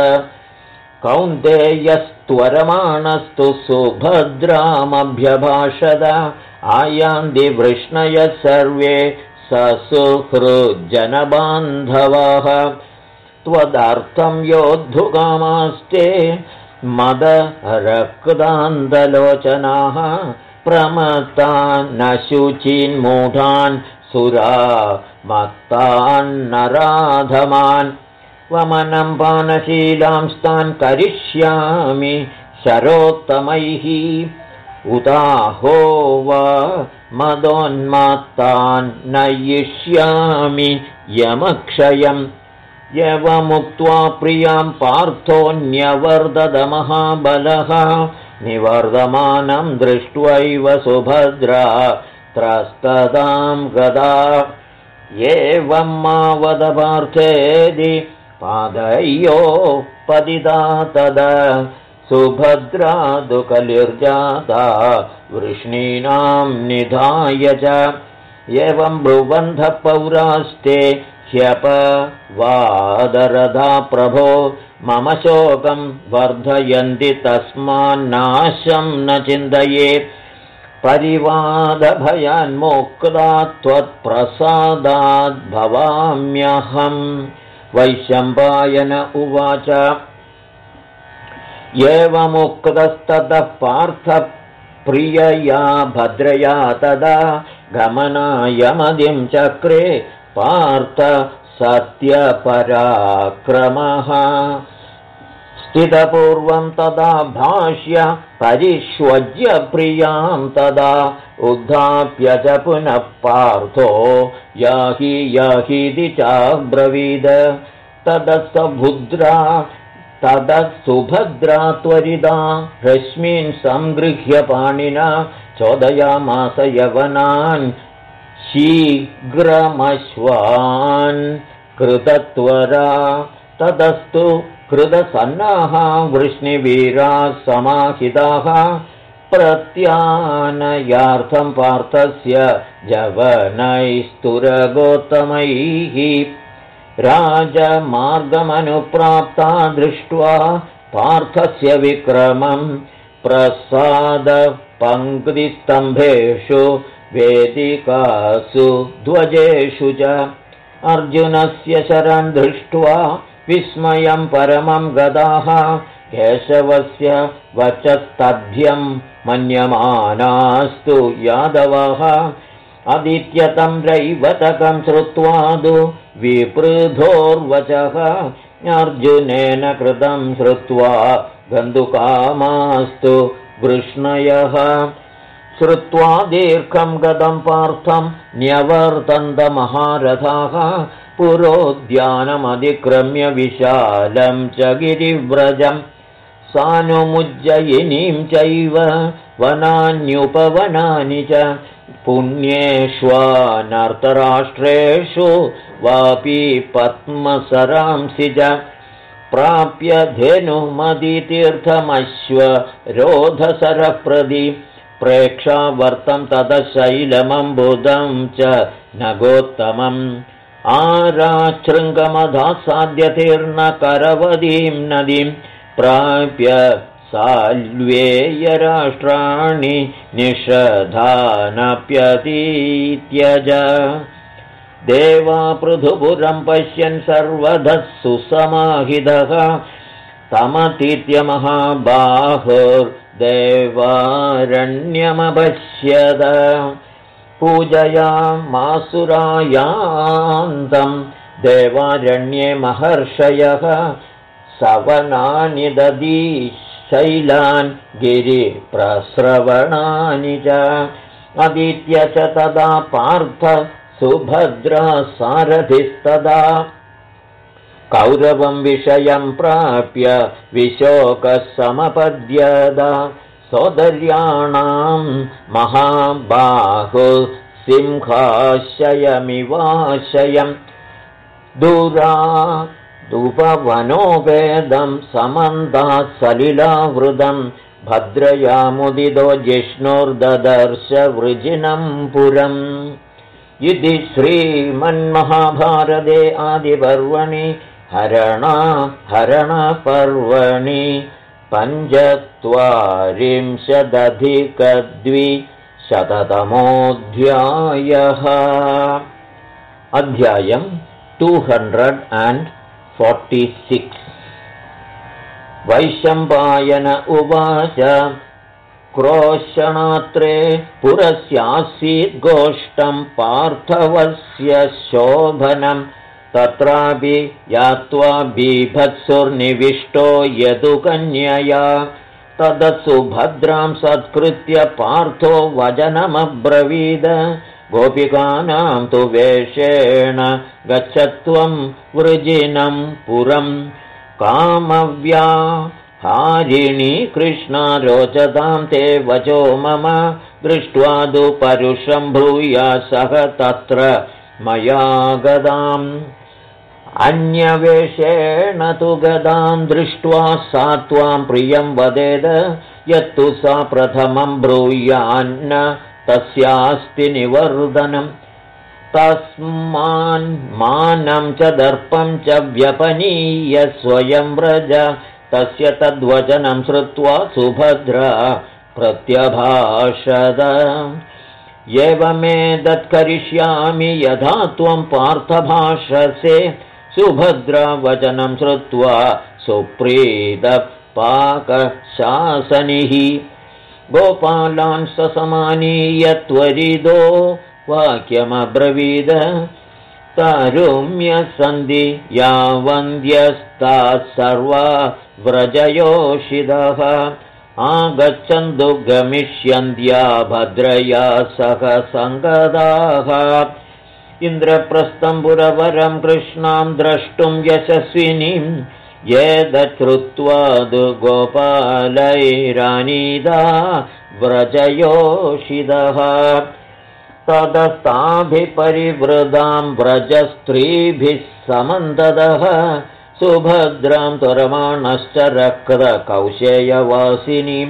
Speaker 1: कौन्तेयस्त्वरमाणस्तु सुभद्रामभ्यभाषद आयान्ति वृष्णयः सर्वे ससुहृज्जनबान्धवाः त्वदर्थं योद्धुकामास्ते मदरक्तान्तलोचनाः प्रमत्ता न शुचीन्मूढान् सुरा मत्तान्नराधमान् वमनं पानशीलांस्तान् करिष्यामि शरोत्तमैः उदाहो वा मदोन्मात्तान् नयिष्यामि यमक्षयम् एवमुक्त्वा प्रियां पार्थोऽन्यवर्ददमहाबलः निवर्धमानं दृष्ट्वैव सुभद्रा त्रस्तदां गदा एवं मावद पार्थेदि पादयोः पतिता तदा सुभद्रा दुकलिर्जाता वृष्णीनां निधाय च एवं ब्रुवन्धः पौरास्ते ह्यपवादरथा प्रभो मम शोकं वर्धयन्ति तस्मान्नाशं न चिन्तयेत् परिवादभयान्मुक्ता त्वत्प्रसादाद् भवाम्यहम् वैशम्पायन उवाच एवमुक्तस्ततः पार्थः प्रियया भद्रया तदा गमनाय मदिं चक्रे पार्थ सत्यपराक्रमः स्थितपूर्वं तदा भाष्य परिष्वज्य प्रियां तदा उद्धाप्य च पुनः पार्थो याहीदिति चाब्रवीद ततः सुभद्रा त्वरिता रश्मीन् संगृह्य पाणिना चोदयामास यवनान् शीघ्रमश्वान् कृतत्वरा ततस्तु कृतसन्नाः वृष्णिवीराः समाहिताः प्रत्यानयार्थं पार्थस्य जवनैस्तुरगोत्तमैः राजमार्गमनुप्राप्ता दृष्ट्वा पार्थस्य विक्रमं प्रसादपङ्क्तिस्तम्भेषु वेदिकासु ध्वजेषु च अर्जुनस्य शरं दृष्ट्वा विस्मयं परमं गदाः केशवस्य वचस्तभ्यं मन्यमानास्तु यादवः अदित्यतं रैवतकं श्रुत्वादु विपृधोर्वचः अर्जुनेन कृतं श्रुत्वा गन्तुकामास्तु वृष्णयः श्रुत्वा दीर्घं गदं पार्थं न्यवर्तन्त महारथाः पुरोद्यानमधिक्रम्य विशालं च गिरिव्रजं सानुमुज्जयिनीं चैव वनान्युपवनानि च पुण्येष्वानर्तराष्ट्रेषु वापि पद्मसरांसि च प्राप्य धेनुमदितीर्थमश्वरोधसरप्रदि प्रेक्षावर्तं ततः शैलमम्बुदं च नगोत्तमम् आराच्छृङ्गमधासाद्यतीर्णकरवतीं नदीं प्राप्य साल्वेयराष्ट्राणि निषधानप्यतीत्यज देवा पृथुपुरं पश्यन् सर्वधः सुसमाहितः तमतीत्य महाबाहुर्देवारण्यमपश्यद पूजयामासुरायान्तं देवारण्ये महर्षयः सवनानि ददीशैलान् गिरिप्रस्रवणानि च अदित्य च तदा पार्थ सुभद्रा सारथिस्तदा कौरवं विषयं प्राप्य विशोकः समपद्यत सोदर्याणां महाबाहु सिंहाशयमिवाशयं दूरादुपवनो वेदं समन्तात् सलिलावृतं भद्रया मुदितो जिष्णुर्ददर्श वृजिनं पुरम् इति श्रीमन्महाभारते आदिपर्वणि हरणपर्वणि 45-द्विशततमोऽध्यायः। अध्यायं 246। वैशम्पायन उवाच क्रोशणात्रे पुरस्यासीद् गोष्ठं पार्थवस्य शोभनं तत्रापि यात्वा बीभत्सुर्निविष्टो यदुकन्यया तदसुभद्रां सत्कृत्य पार्थो वचनमब्रवीद गोपिकानां तु वेषेण गच्छत्वं वृजिनं पुरं कामव्याहारिणी कृष्णा रोचतां ते वचो मम दृष्ट्वा तु परुषं भूया सह तत्र मया गदाम् अन्यवेषेण तु गदां दृष्ट्वा सा त्वां प्रियं वदेद यत्तु सा प्रथमं ब्रूयान्न तस्यास्ति निवर्धनम् तस्मान्मानं च दर्पं च व्यपनीय स्वयं व्रज तस्य तद्वचनं श्रुत्वा सुभद्रा प्रत्यभाषत एवमेतत्करिष्यामि यथा त्वं पार्थभाषसे सुभद्रा वचनं श्रुत्वा सुप्रीतपाकशासनिः गोपालान् ससमानीय त्वरितो वाक्यमब्रवीद तारुण्यसन्धि यावन्द्यस्ताः सर्वा व्रजयोषितः आगच्छन्तु गमिष्यन्त्या भद्रया सह सङ्गदाः इन्द्रप्रस्थं पुरवरं कृष्णां द्रष्टुं यशस्विनीं एतच्छ्रुत्वा तु गोपालैरानीदा व्रजयोषितः तदस्ताभिपरिवृतां व्रजस्त्रीभिः समन्ततः सुभद्रां त्वरमाणश्च रक्तकौशेयवासिनीं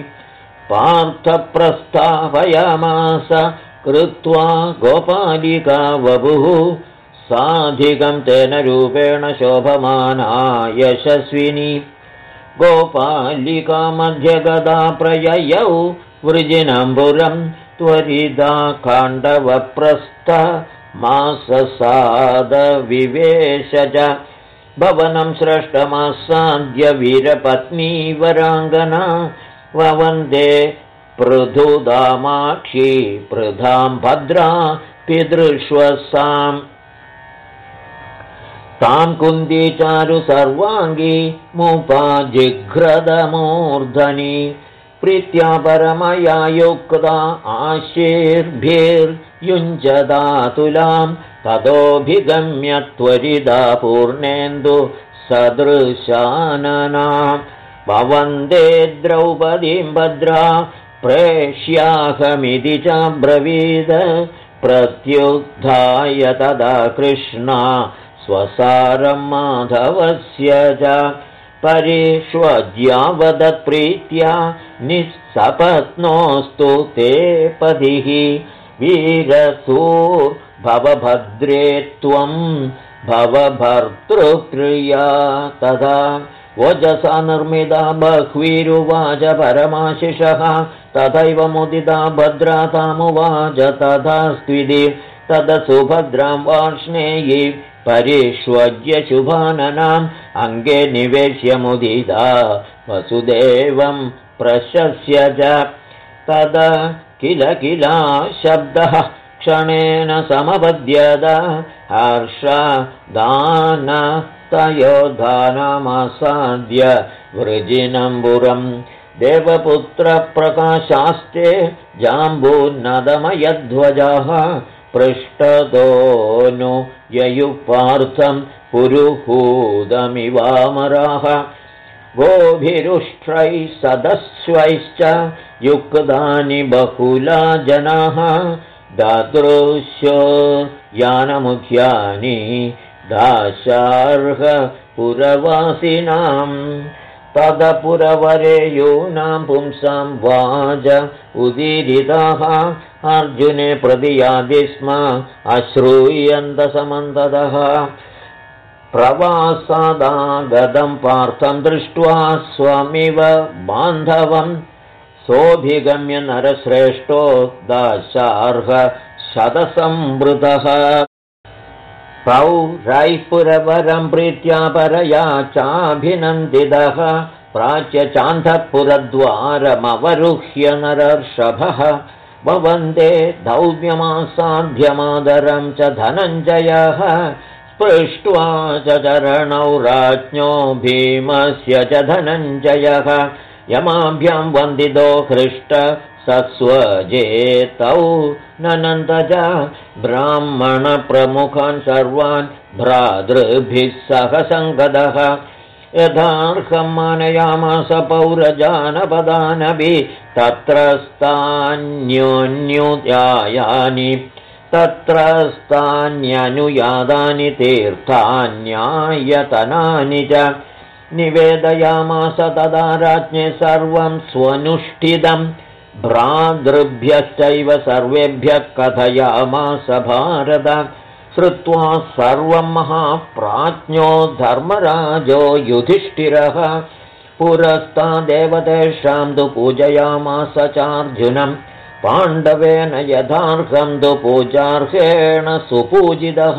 Speaker 1: पार्थप्रस्थापयामास कृत्वा गोपालिका वपुः साधिकं तेन रूपेण शोभमाना यशस्विनी गोपालिका मध्यगदा प्रययौ वृजिनम्बुरं त्वरिता काण्डवप्रस्थ माससादविवेश च भवनं श्रेष्ठमासाद्य वीरपत्नी वराङ्गना ववन्दे पृथुदामाक्षी पृथां भद्रा पितृष्वसाम् तां कुन्ती चारु सर्वाङ्गी मुपाजिघ्रदमूर्धनि प्रीत्या परमया युक्ता आशीर्भिर्युञ्जदा तुलां ततोऽभिगम्य त्वरिदा पूर्णेन्दु सदृशानना भवन्दे द्रौपदीं भद्रा प्रेष्याहमिति चाब्रवीद प्रत्युत्थाय तदा कृष्णा स्वसारं माधवस्य च परिष्वज्यावदत्प्रीत्या निःसपत्नोऽस्तु ते पतिः वीरसूर्भवभद्रे त्वं भवभर्तृप्रिया तथा वजसा निर्मिता बह्वीरुवाच परमाशिषः तथैव मुदिता भद्रा तामुवाच तथा स्त्विति तदा सुभद्रां वार्ष्णेयी परिष्वज्य शुभाननाम् अङ्गे निवेश्य मुदिता वसुदेवं प्रशस्य च तदा किल किला शब्दः क्षणेन समपद्यत हर्षदानतयोधानमासाद्य वृजिनम्बुरम् देवपुत्रप्रकाशास्ते जाम्बून्नदमयध्वजः पृष्ठतोऽनु ययुपार्थं पुरुहूदमिवामराः गोभिरुष्ट्रैः सदस्वैश्च युक्तानि बहुला जनाः दादृश्यो यानमुख्यानि दाशार्ह पुरवासिनाम् तदपुरवरे यूनां पुंसां वाज उदीरिताः अर्जुने प्रतियाति स्म अश्रूयन्तसमन्ततः प्रवासादागतं पार्थं दृष्ट्वा स्वमिव बान्धवं सोऽभिगम्य नरश्रेष्ठो दाशार्ह शतसंवृतः पौरैः पुरवरं प्रीत्या परया चाभिनन्दितः प्राच्य चान्धपुरद्वारमवरुह्य नरर्षभः ववन्दे धौम्यमासाध्यमादरं च धनञ्जयः पृष्ट्वा च चरणौ राज्ञो भीमस्य च धनञ्जयः यमाभ्यां वन्दितो हृष्ट सस्वजेतौ ननन्द च ब्राह्मणप्रमुखान् सर्वान् भ्रातृभिः सह सङ्गतः यथार्हं मानयामास पौरजानपदानपि तत्रस्तान्यनुयादानि तीर्थान्यायतनानि च निवेदयामास तदा राज्ञे सर्वं स्वनुष्ठितं भ्रातृभ्यश्चैव सर्वेभ्यः कथयामास भारत श्रुत्वा सर्वं महाप्राज्ञो धर्मराजो युधिष्ठिरः पुरस्तादेवतेषां तु पूजयामास चार्जुनं पाण्डवेन यथार्हं तु पूजार्हेण सुपूजितः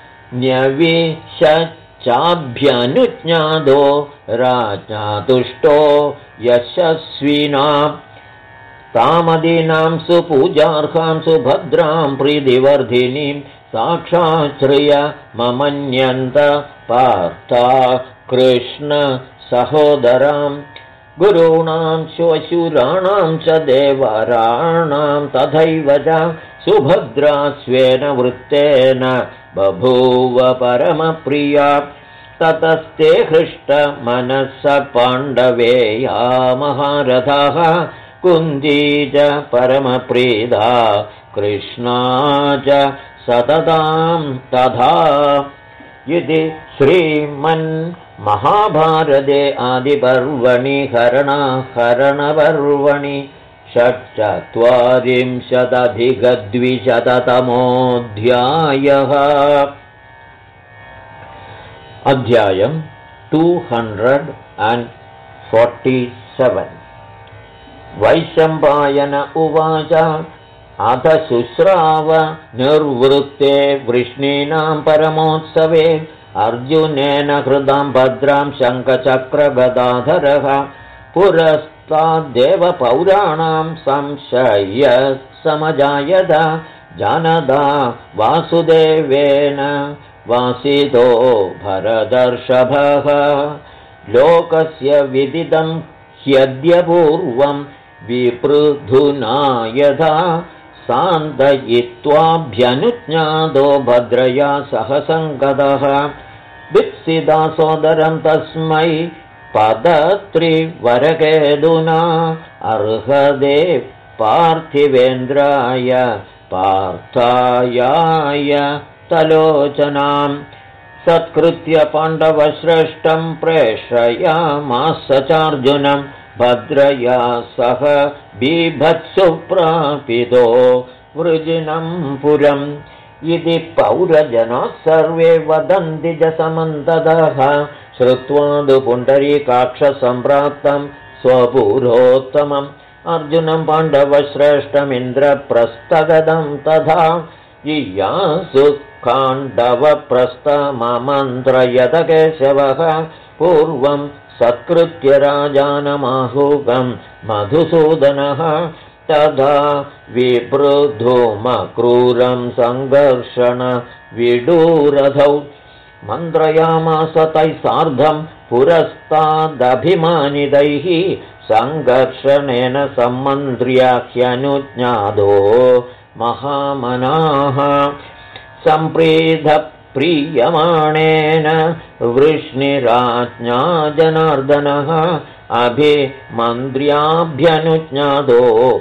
Speaker 1: न्यविशच्चाभ्यनुज्ञातो राज्ञा तुष्टो यशस्विना तामदीनां सुपूजार्हां सुभद्रां प्रीतिवर्धिनीं साक्षाच्छ्रिय ममन्यन्त पार्था कृष्ण सहोदरां गुरूणां श्वशुराणां च देवराणां तथैव च सुभद्रा स्वेन वृत्तेन बभूव परमप्रिया ततस्ते हृष्टमनस्स पाण्डवेया महारथाः कुन्ती च परमप्रीता कृष्णा च सततां तथा इति श्रीमन्महाभारते आदिपर्वणि हरणाहरणपर्वणि 44,200 अध्यायम् 247 वैशम्पायन उवाच अथ शुश्राव निर्वृत्ते वृष्णीनां परमोत्सवे अर्जुनेन कृतां भद्रां शङ्खचक्रगदाधरः पुरस्ताद्देवपौराणां संशय समजायत जानदा वासुदेवेन वासितो भरतर्षभः लोकस्य विदितं ह्यद्यपूर्वं विपृथुना यथा सान्तयित्वाभ्यनुज्ञातो भद्रया सह सङ्गतः वित्सिता सोदरं तस्मै पदत्रिवरकेदुना अर्हदे पार्थिवेन्द्राय पार्थायाय तलोचनां सत्कृत्य पाण्डवश्रेष्ठं प्रेषयामास चार्जुनं भद्रया सह बीभत्सु प्रापितो वृजिनं पुरम् इति पौरजनाः सर्वे वदन्ति च समन्ततः श्रुत्वा तु पुण्डरीकाक्षसम्प्राप्तं स्वपुरोत्तमम् अर्जुनं पाण्डवश्रेष्ठमिन्द्रप्रस्थगतं तथा इयासु काण्डवप्रस्थममन्त्रयत केशवः पूर्वं सत्कृत्य राजानमाहुकं मधुसूदनः तदा विपृथुमक्रूरं सङ्घर्षण विडूरधौ मन्त्रयामास तैः सार्धं पुरस्तादभिमानितैः सङ्घर्षणेन सम्मन्त्र्याह्यनुज्ञातो महामनाः सम्प्रीतप्रीयमाणेन वृष्णिराज्ञा जनार्दनः अभिमन्त्र्याभ्यनुज्ञातो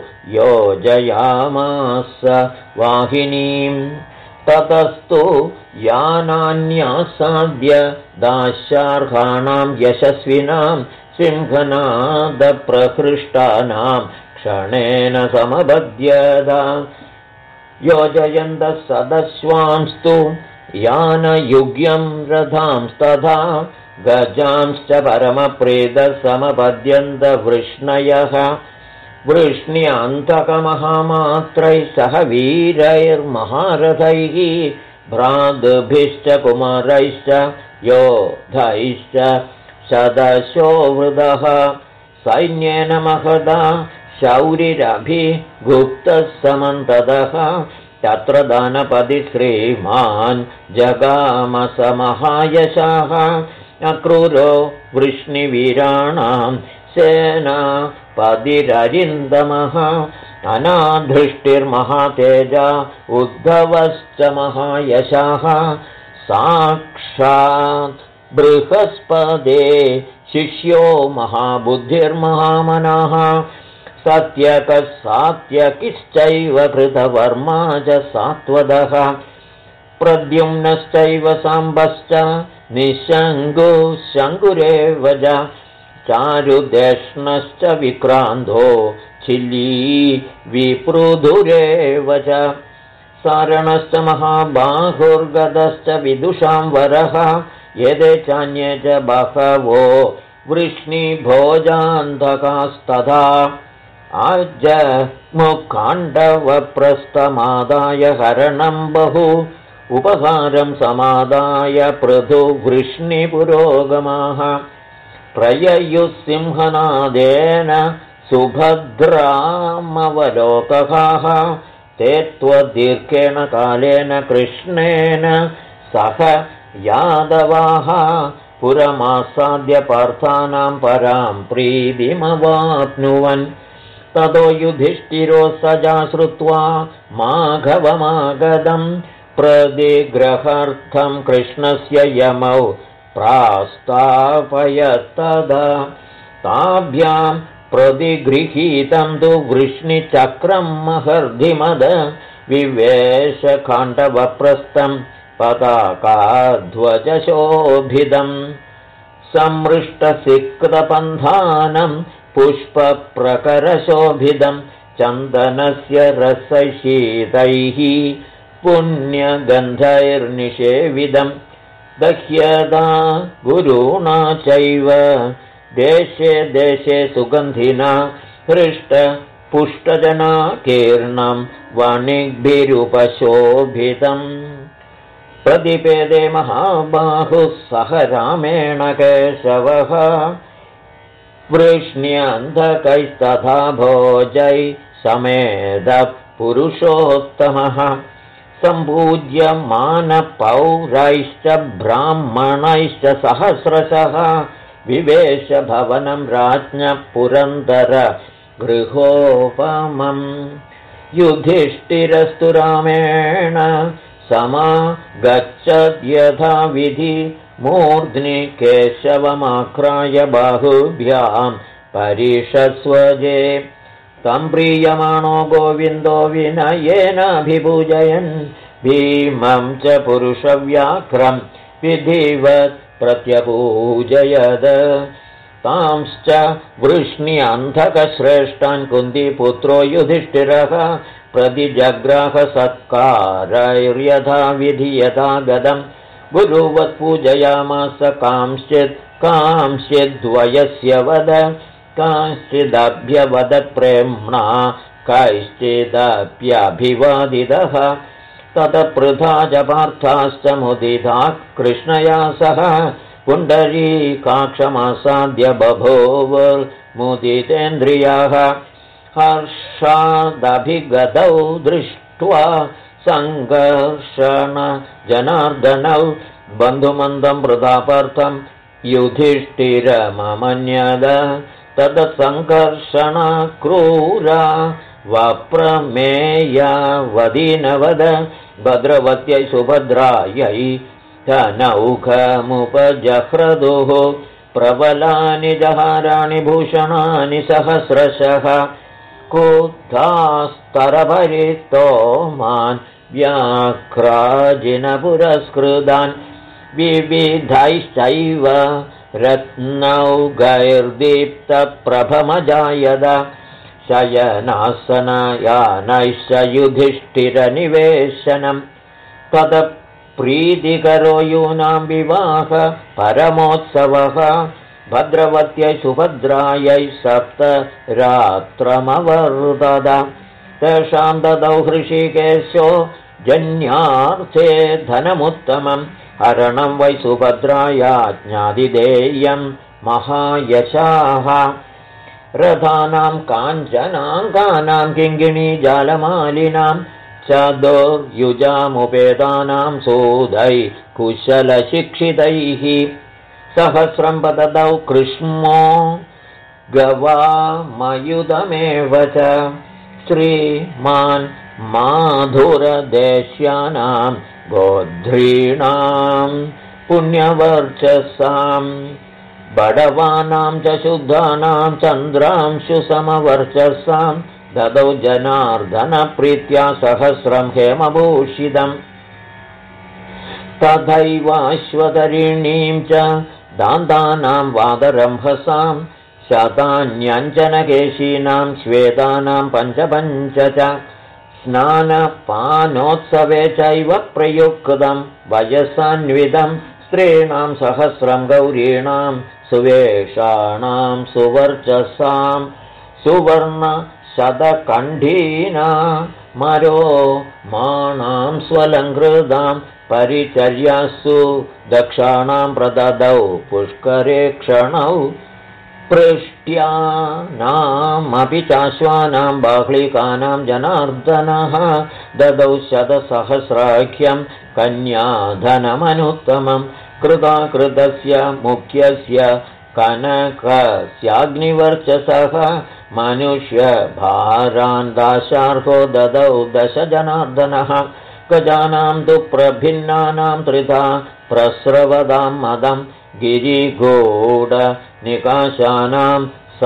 Speaker 1: योजयामास वाहिनीं ततस्तु यानान्यासाद्य दास्यार्हाणां यशस्विनां सिंहनादप्रहृष्टानां क्षणेन समबध्यत योजयन्तः सदस्वांस्तु यानयुग्यं रथांस्तथा गजांश्च परमप्रीतसमपद्यन्त वृष्णयः वृष्ण्यन्तकमहामात्रैः सह वीरैर्महारथैः भ्रातृभिश्च कुमारैश्च योधैश्च शतशो वृदः सैन्येन महदा शौरिरभिगुप्तः समन्ततः तत्र दानपति श्रीमान् जगामसमहायशाः अक्रूरो वृष्णिवीराणां सेनापतिररिन्दमः अनाधृष्टिर्महातेजा उद्धवश्च महायशाः साक्षात् बृहस्पते शिष्यो महाबुद्धिर्महामनाः सत्यकः सात्यकिश्चैव कृतवर्मा च सात्वतः प्रद्युम्नश्चैव साम्बश्च निशङ्गुशङ्कुरेव च चारुदेष्णश्च विक्रान्तो छिल्ली विपृधुरेव च सारणश्च महाबाहुर्गदश्च विदुषां वरः एते चान्ये च बहवो वृष्णिभोजान्धकास्तथा आजमुखाण्डवप्रस्थमादाय हरणं बहु उपहारं समादाय पृथुवृष्णिपुरोगमाः प्रययुसिंहनादेन सुभद्रामवलोककाः ते त्वदीर्घेण कालेन कृष्णेन सह यादवाः पुरमासाद्य पार्थानां परां प्रीतिमवाप्नुवन् ततो युधिष्ठिरो सजा श्रुत्वा माघवमागतं प्रतिग्रहार्थं कृष्णस्य यमौ प्रास्तापयत्तदा ताभ्यां प्रतिगृहीतं तु वृष्णिचक्रं महर्धिमद विवेशखाण्डवप्रस्थं पताकाध्वजशोभितं सम्मृष्टसिक्तपन्थानं पुष्पप्रकरशोभितं चन्दनस्य रसशीतैः पुण्यगन्धैर्निषेविदं दह्यदा गुरुणा चैव देशे देशे सुगन्धिना हृष्टपुष्टजनाकीर्णं वणिग्भिरुपशोभितम् प्रतिपेदे महाबाहुः सह रामेण केशवः वृष्ण्यन्धकैस्तथा भोजै समेदः पुरुषोत्तमः सम्पूज्य मानपौरैश्च ब्राह्मणैश्च सहस्रशः विवेशभवनं राज्ञः पुरन्दर गृहोपमम् युधिष्ठिरस्तु रामेण समागच्छद्यथा विधि मूर्ध्नि केशवमाक्राय बाहुभ्यां परिषस्वजे तं प्रीयमाणो गोविन्दो विनयेनाभिपूजयन् भीमं च पुरुषव्याघ्रं विधिवत् प्रत्यपूजयद तांश्च वृष्ण्यन्धकश्रेष्ठान् कुन्तीपुत्रो युधिष्ठिरः प्रतिजग्राह सत्कारैर्यथा विधि यथा गदम् गुरुवत् पूजयामास कांश्चिद्वयस्य वद कांश्चिदभ्यवदत् प्रेम्णा कैश्चिदप्यभिवादितः ततपृथा च पार्थाश्च मुदिता कृष्णया सह पुण्डरीकाक्षमासाद्य बभूवुर्मुदितेन्द्रियाः हर्षादभिगतौ दृष्ट्वा सङ्घर्षणजनार्दनौ बन्धुमन्दं प्रतापार्थं युधिष्ठिरममन्यद तदसङ्घर्षणा क्रूरा वप्रमेया वदीनवद भद्रवत्यै सुभद्रायै धनौघमुपजह्रदुः प्रबलानि जहाराणि भूषणानि सहस्रशः कुत्थास्तरभरितोमान् व्याघ्राजिनपुरस्कृतान् विविधैश्चैव रत्नौघैर्दीप्तप्रभमजायद शयनासनयानैश्च युधिष्ठिरनिवेशनम् तदप्रीतिकरो यूनां विवाह परमोत्सवः भद्रवत्यै सुभद्रायै सप्तरात्रमवर्तत तेषां ददौ हृषीकेशो जन्यार्थे धनमुत्तमम् हरणं वै सुभद्राया ज्ञातिदेयं महायशाः रथानां काञ्चनाङ्गानां किङ्किणीजालमालिनां चतुर्युजामुपेतानां सूदै कुशलशिक्षितैः 100 पततौ कृष्णो गवामयुधमेव च श्रीमान् माधुरदेश्यानां गोध्रीणां पुण्यवर्चसां बडवानां च शुद्धानां चन्द्रांशुसमवर्चसां ददौ जनार्दनप्रीत्या 100 हेमभूषितम् तथैवाश्वतरिणीं च दान्तानां वादरम्भसां शतान्यञ्जनकेशीनां श्वेतानां 5 च स्नानपानोत्सवे चैव प्रयुक्तं वयसान्वितं स्त्रीणां 100 गौरीणां सुवेषाणां सुवर्चसां सुवर्णशतकण्ठीना मरो माणां स्वलङ्कृतां परिचर्यासु दक्षाणां प्रददौ पुष्करे क्षणौ पृष्ट्यानामपि चाश्वानां बाह्लिकानां जनार्दनः ददौ 100 कन्याधनमनुत्तमं कृताकृतस्य मुख्यस्य कनकस्याग्निवर्चसः मनुष्यभारान् दाशार्हो ददौ 10 जनार्दनः गजानां तु प्रभिन्नानां त्रिधा प्रस्रवदां मदं गिरिगूढनिकाशानां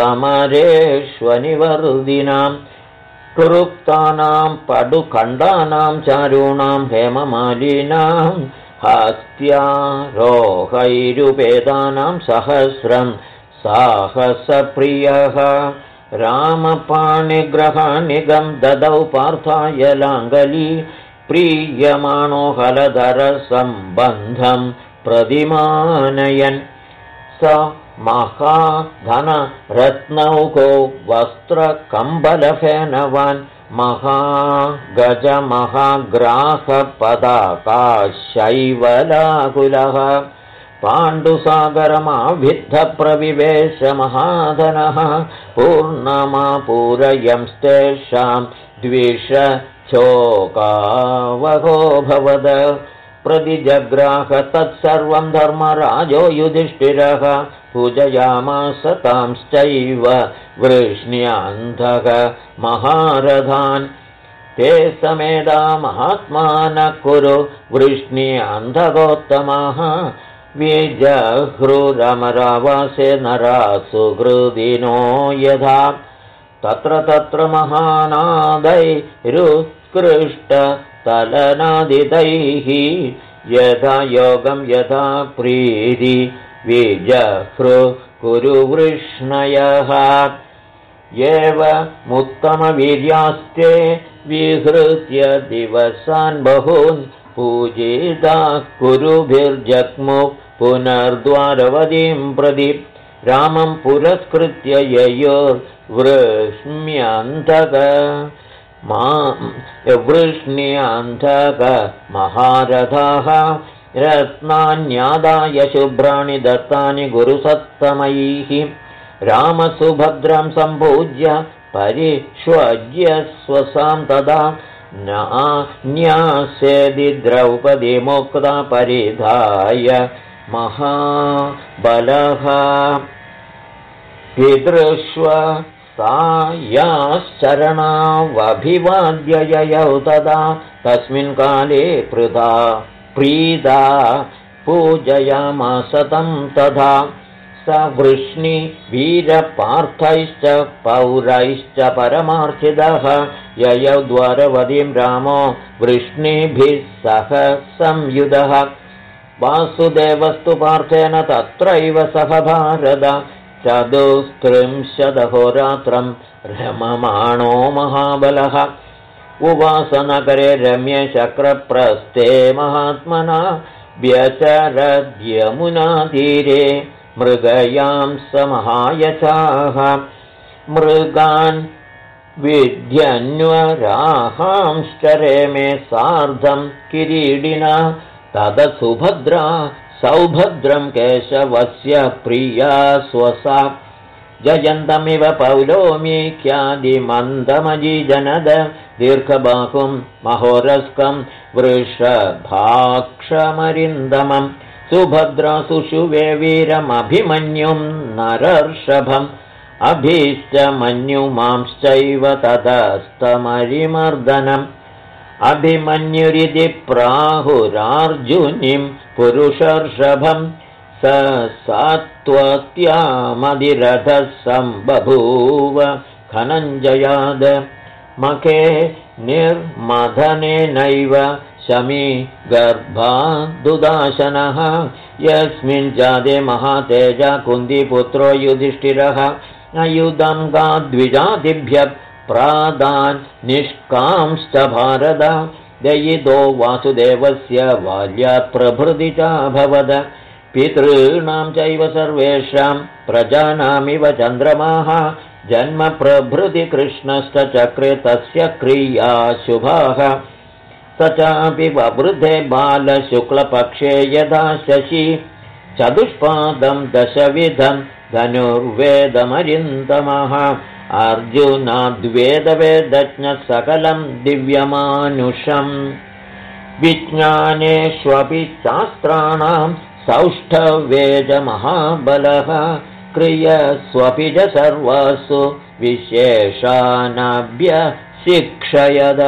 Speaker 1: समरेष्वनिवर्दिनां कुरुक्तानां पडुखण्डानां चारूणां हेममालिनां हस्त्यारोहैरुपेदानां 100 साहसप्रियः रामपाणिग्रहानिगं ददौ पार्थाय लाङ्गली प्रीयमाणो हलधरसम्बन्धं प्रतिमानयन् स महाधनरत्नौको वस्त्रकम्बलफेनवान् महागजमहाग्राहपदाकाशैवलाकुलः पाण्डुसागरमाभिद्धप्रविवेश महाधनः पूर्णमापूरयंस्तेषां द्विषचोकावगोऽभवद प्रतिजग्राह तत्सर्वं धर्मराजो युधिष्ठिरः पूजयामास तांश्चैव वृष्ण्यान्धः महारथान् ते समेधा महात्मानः कुरु वृष्ण्यान्धकोत्तमाः विजहृरमरावासे नरा सुहृदिनो यथा तत्र तत्र महानादैरुत्कृष्टतलनादितैः यथा योगं यथा प्रीति विजहृ कुरु वृष्णयः एवमुत्तमवीर्यास्ते विहृत्य दिवसान् बहून् पूजिता कुरुभिर्जग्मुः पुनर्द्वारवतीं प्रति रामं पुरस्कृत्य वृष्ण्यन्धक महारथाः रत्नान्यादाय शुभ्राणि दत्तानि गुरुसत्तमैः रामसुभद्रं सम्पूज्य परिष्वज्य स्वसां तदा न्यासेदि द्रौपदी मुक्ता परिधाय महाबलः पितृष्व सा याश्चरणावभिवाद्य ययौ तदा तस्मिन् काले प्रीता पूजयामास तं तथा स वृष्णिवीरपार्थैश्च पौरैश्च परमार्थितः ययौ द्वारवतीं रामो वृष्णिभिः सह संयुधः वासुदेवस्तु पार्थेन तत्रैव सह भारत 34 रममाणो महाबलः उवासनगरे रम्ये शक्रप्रस्थे महात्मना व्यचरद्यमुनातीरे मृगयां समहायचाः मृगान् विध्यन्वराहांश्चरे मे सार्धं किरीडिना तद सुभद्रा सौभद्रं केशवस्य प्रिया स्वसा जयन्तमिव पौलोमीख्यादिमन्दमजीजनद दीर्घबाहुं महोरस्कं वृषभाक्षमरिन्दमं सुभद्रासुषुवे वीरमभिमन्युं नरर्षभम् अभीष्टमन्युमांश्चैव ततस्तमरिमर्दनम् अभिमन्युरिति प्राहुरार्जुनीं पुरुषर्षभं स सात्वत्यामदिरथः सम्बभूव धनञ्जयाद मखे निर्मथनेनैव शमी गर्भादुदाशनः यस्मिन् जाते महातेजा कुन्तीपुत्रो युधिष्ठिरः अयुधं गाद्विजातिभ्यः प्रादान् निष्कांश्च भारत दयितो वासुदेवस्य बाल्यात् प्रभृति चाभवद पितॄणां चैव सर्वेषां प्रजानामिव चन्द्रमाः जन्म प्रभृति कृष्णश्च चक्रे तस्य क्रिया शुभाः स चापि ववृधे बालशुक्लपक्षे यदा शशि चतुष्पादं दशविधं धनुर्वेदमरिन्दमः अर्जुनाद्वेदवेदज्ञः सकलं दिव्यमानुषम् विज्ञानेष्वपि शास्त्राणां सौष्ठवेज महाबलः क्रियस्वपि च सर्वासु विशेषानभ्यशिक्षयद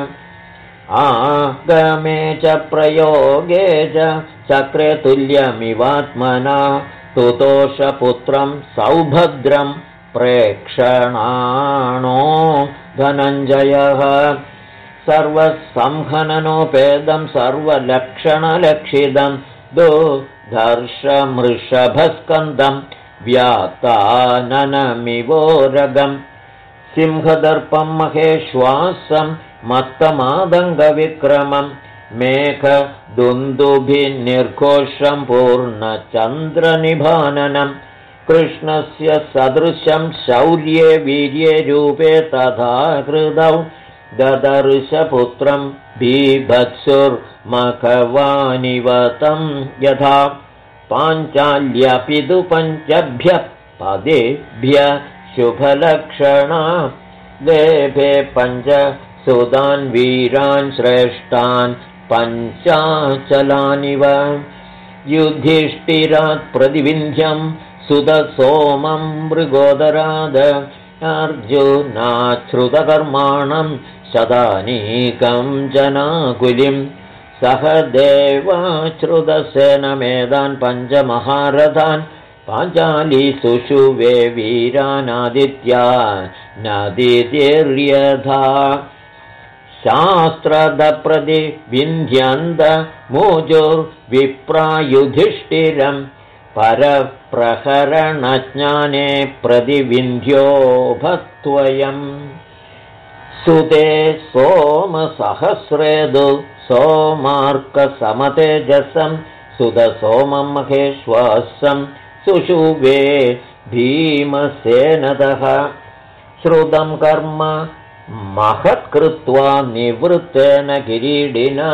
Speaker 1: आगमे च प्रयोगे च चक्रे तुल्यमिवात्मना तुतोषपुत्रं सौभद्रं प्रेक्षणाणो धनञ्जयः सर्वसंहननोपेदं सर्वलक्षणलक्षितं दुर्धर्षमृषभस्कन्दं व्याताननमिवोरगं सिंहदर्पं महेश्वासं मत्तमादङ्गविक्रमं मेघदुन्दुभिर्निर्घोषं पूर्णचन्द्रनिभाननं कृष्णस्य सदृशं शौर्ये वीर्ये रूपे तथा हृदौ ददर्शपुत्रं बीभत्सुर्मखवानिवतं यथा पाञ्चाल्यपि तु पञ्चभ्यः पदेभ्यः शुभलक्षणा लेभे पञ्च सुतान् वीरान् श्रेष्ठान् पञ्चाचलानिव युधिष्ठिरात् प्रतिविन्ध्यं सुतसोमं मृगोदराद अर्जुनाच्छ्रुतकर्माणं शतानीकं जनाकुलिं सह देवाच्छ्रुतसेनमेधान् पञ्चमहारथान् पाञ्चालीसुषुवे वीरानादित्यानादितिर्यथा शास्त्रदप्रतिविन्ध्यन्त मुजुर्विप्रायुधिष्ठिरं परप्रहरणज्ञाने प्रतिविन्ध्यो भत्वयम् सुते सोमसहस्रेदु सोमार्कसमतेजसं सुतसोमं महेश्वासं सुषुवे भीमसेनतः श्रुतं कर्म महत्कृत्वा निवृत्तेन किरीटिना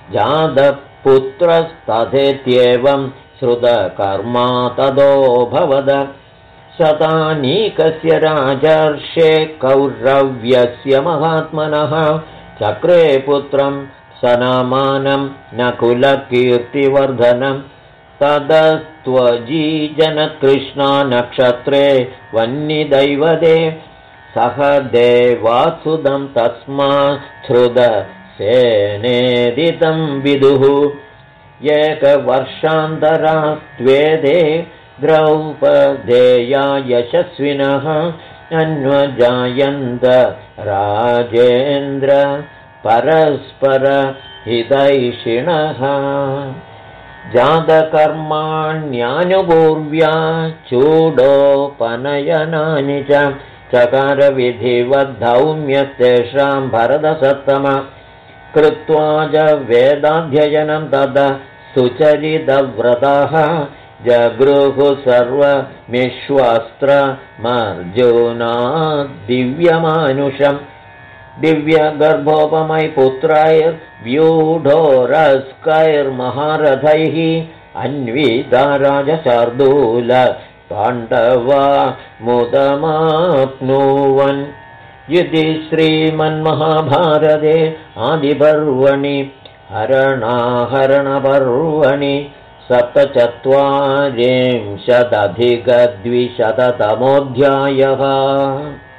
Speaker 1: जातपुत्रस्तथेत्येवं श्रुतकर्मा तदोऽभवद शतानीकस्य राजर्षे कौरव्यस्य महात्मनः चक्रे पुत्रं सनामानं नकुलकीर्तिवर्धनं तदस्त्वजीजनकृष्णा नक्षत्रे वह्निदैवते सह देवात्सुदं तस्माच्छ्रुतसेनेदितं विदुः एकवर्षान्तरास्त्वेदे द्रौपदेया यशस्विनः अन्वजायन्त राजेन्द्र परस्परहितैषिणः जातकर्माण्यनुपूर्व्या चूडोपनयनानि च चकारविधिवद्धौम्यस्तेषां भरतसत्तम कृत्वा च वेदाध्ययनं तदा सुचरितव्रताः जगृहु सर्वमिश्वास्त्रमर्जुनाद्दिव्यमानुषं दिव्यगर्भोपमैपुत्रैर्व्यूढोरस्कैर्महारथैः अन्विता राजशार्दूल पाण्डवा मुदमाप्नुवन्। इति श्रीमन्महाभारते आदिपर्वणि हरणाहरणपर्वणि 47+200तमोऽध्यायः।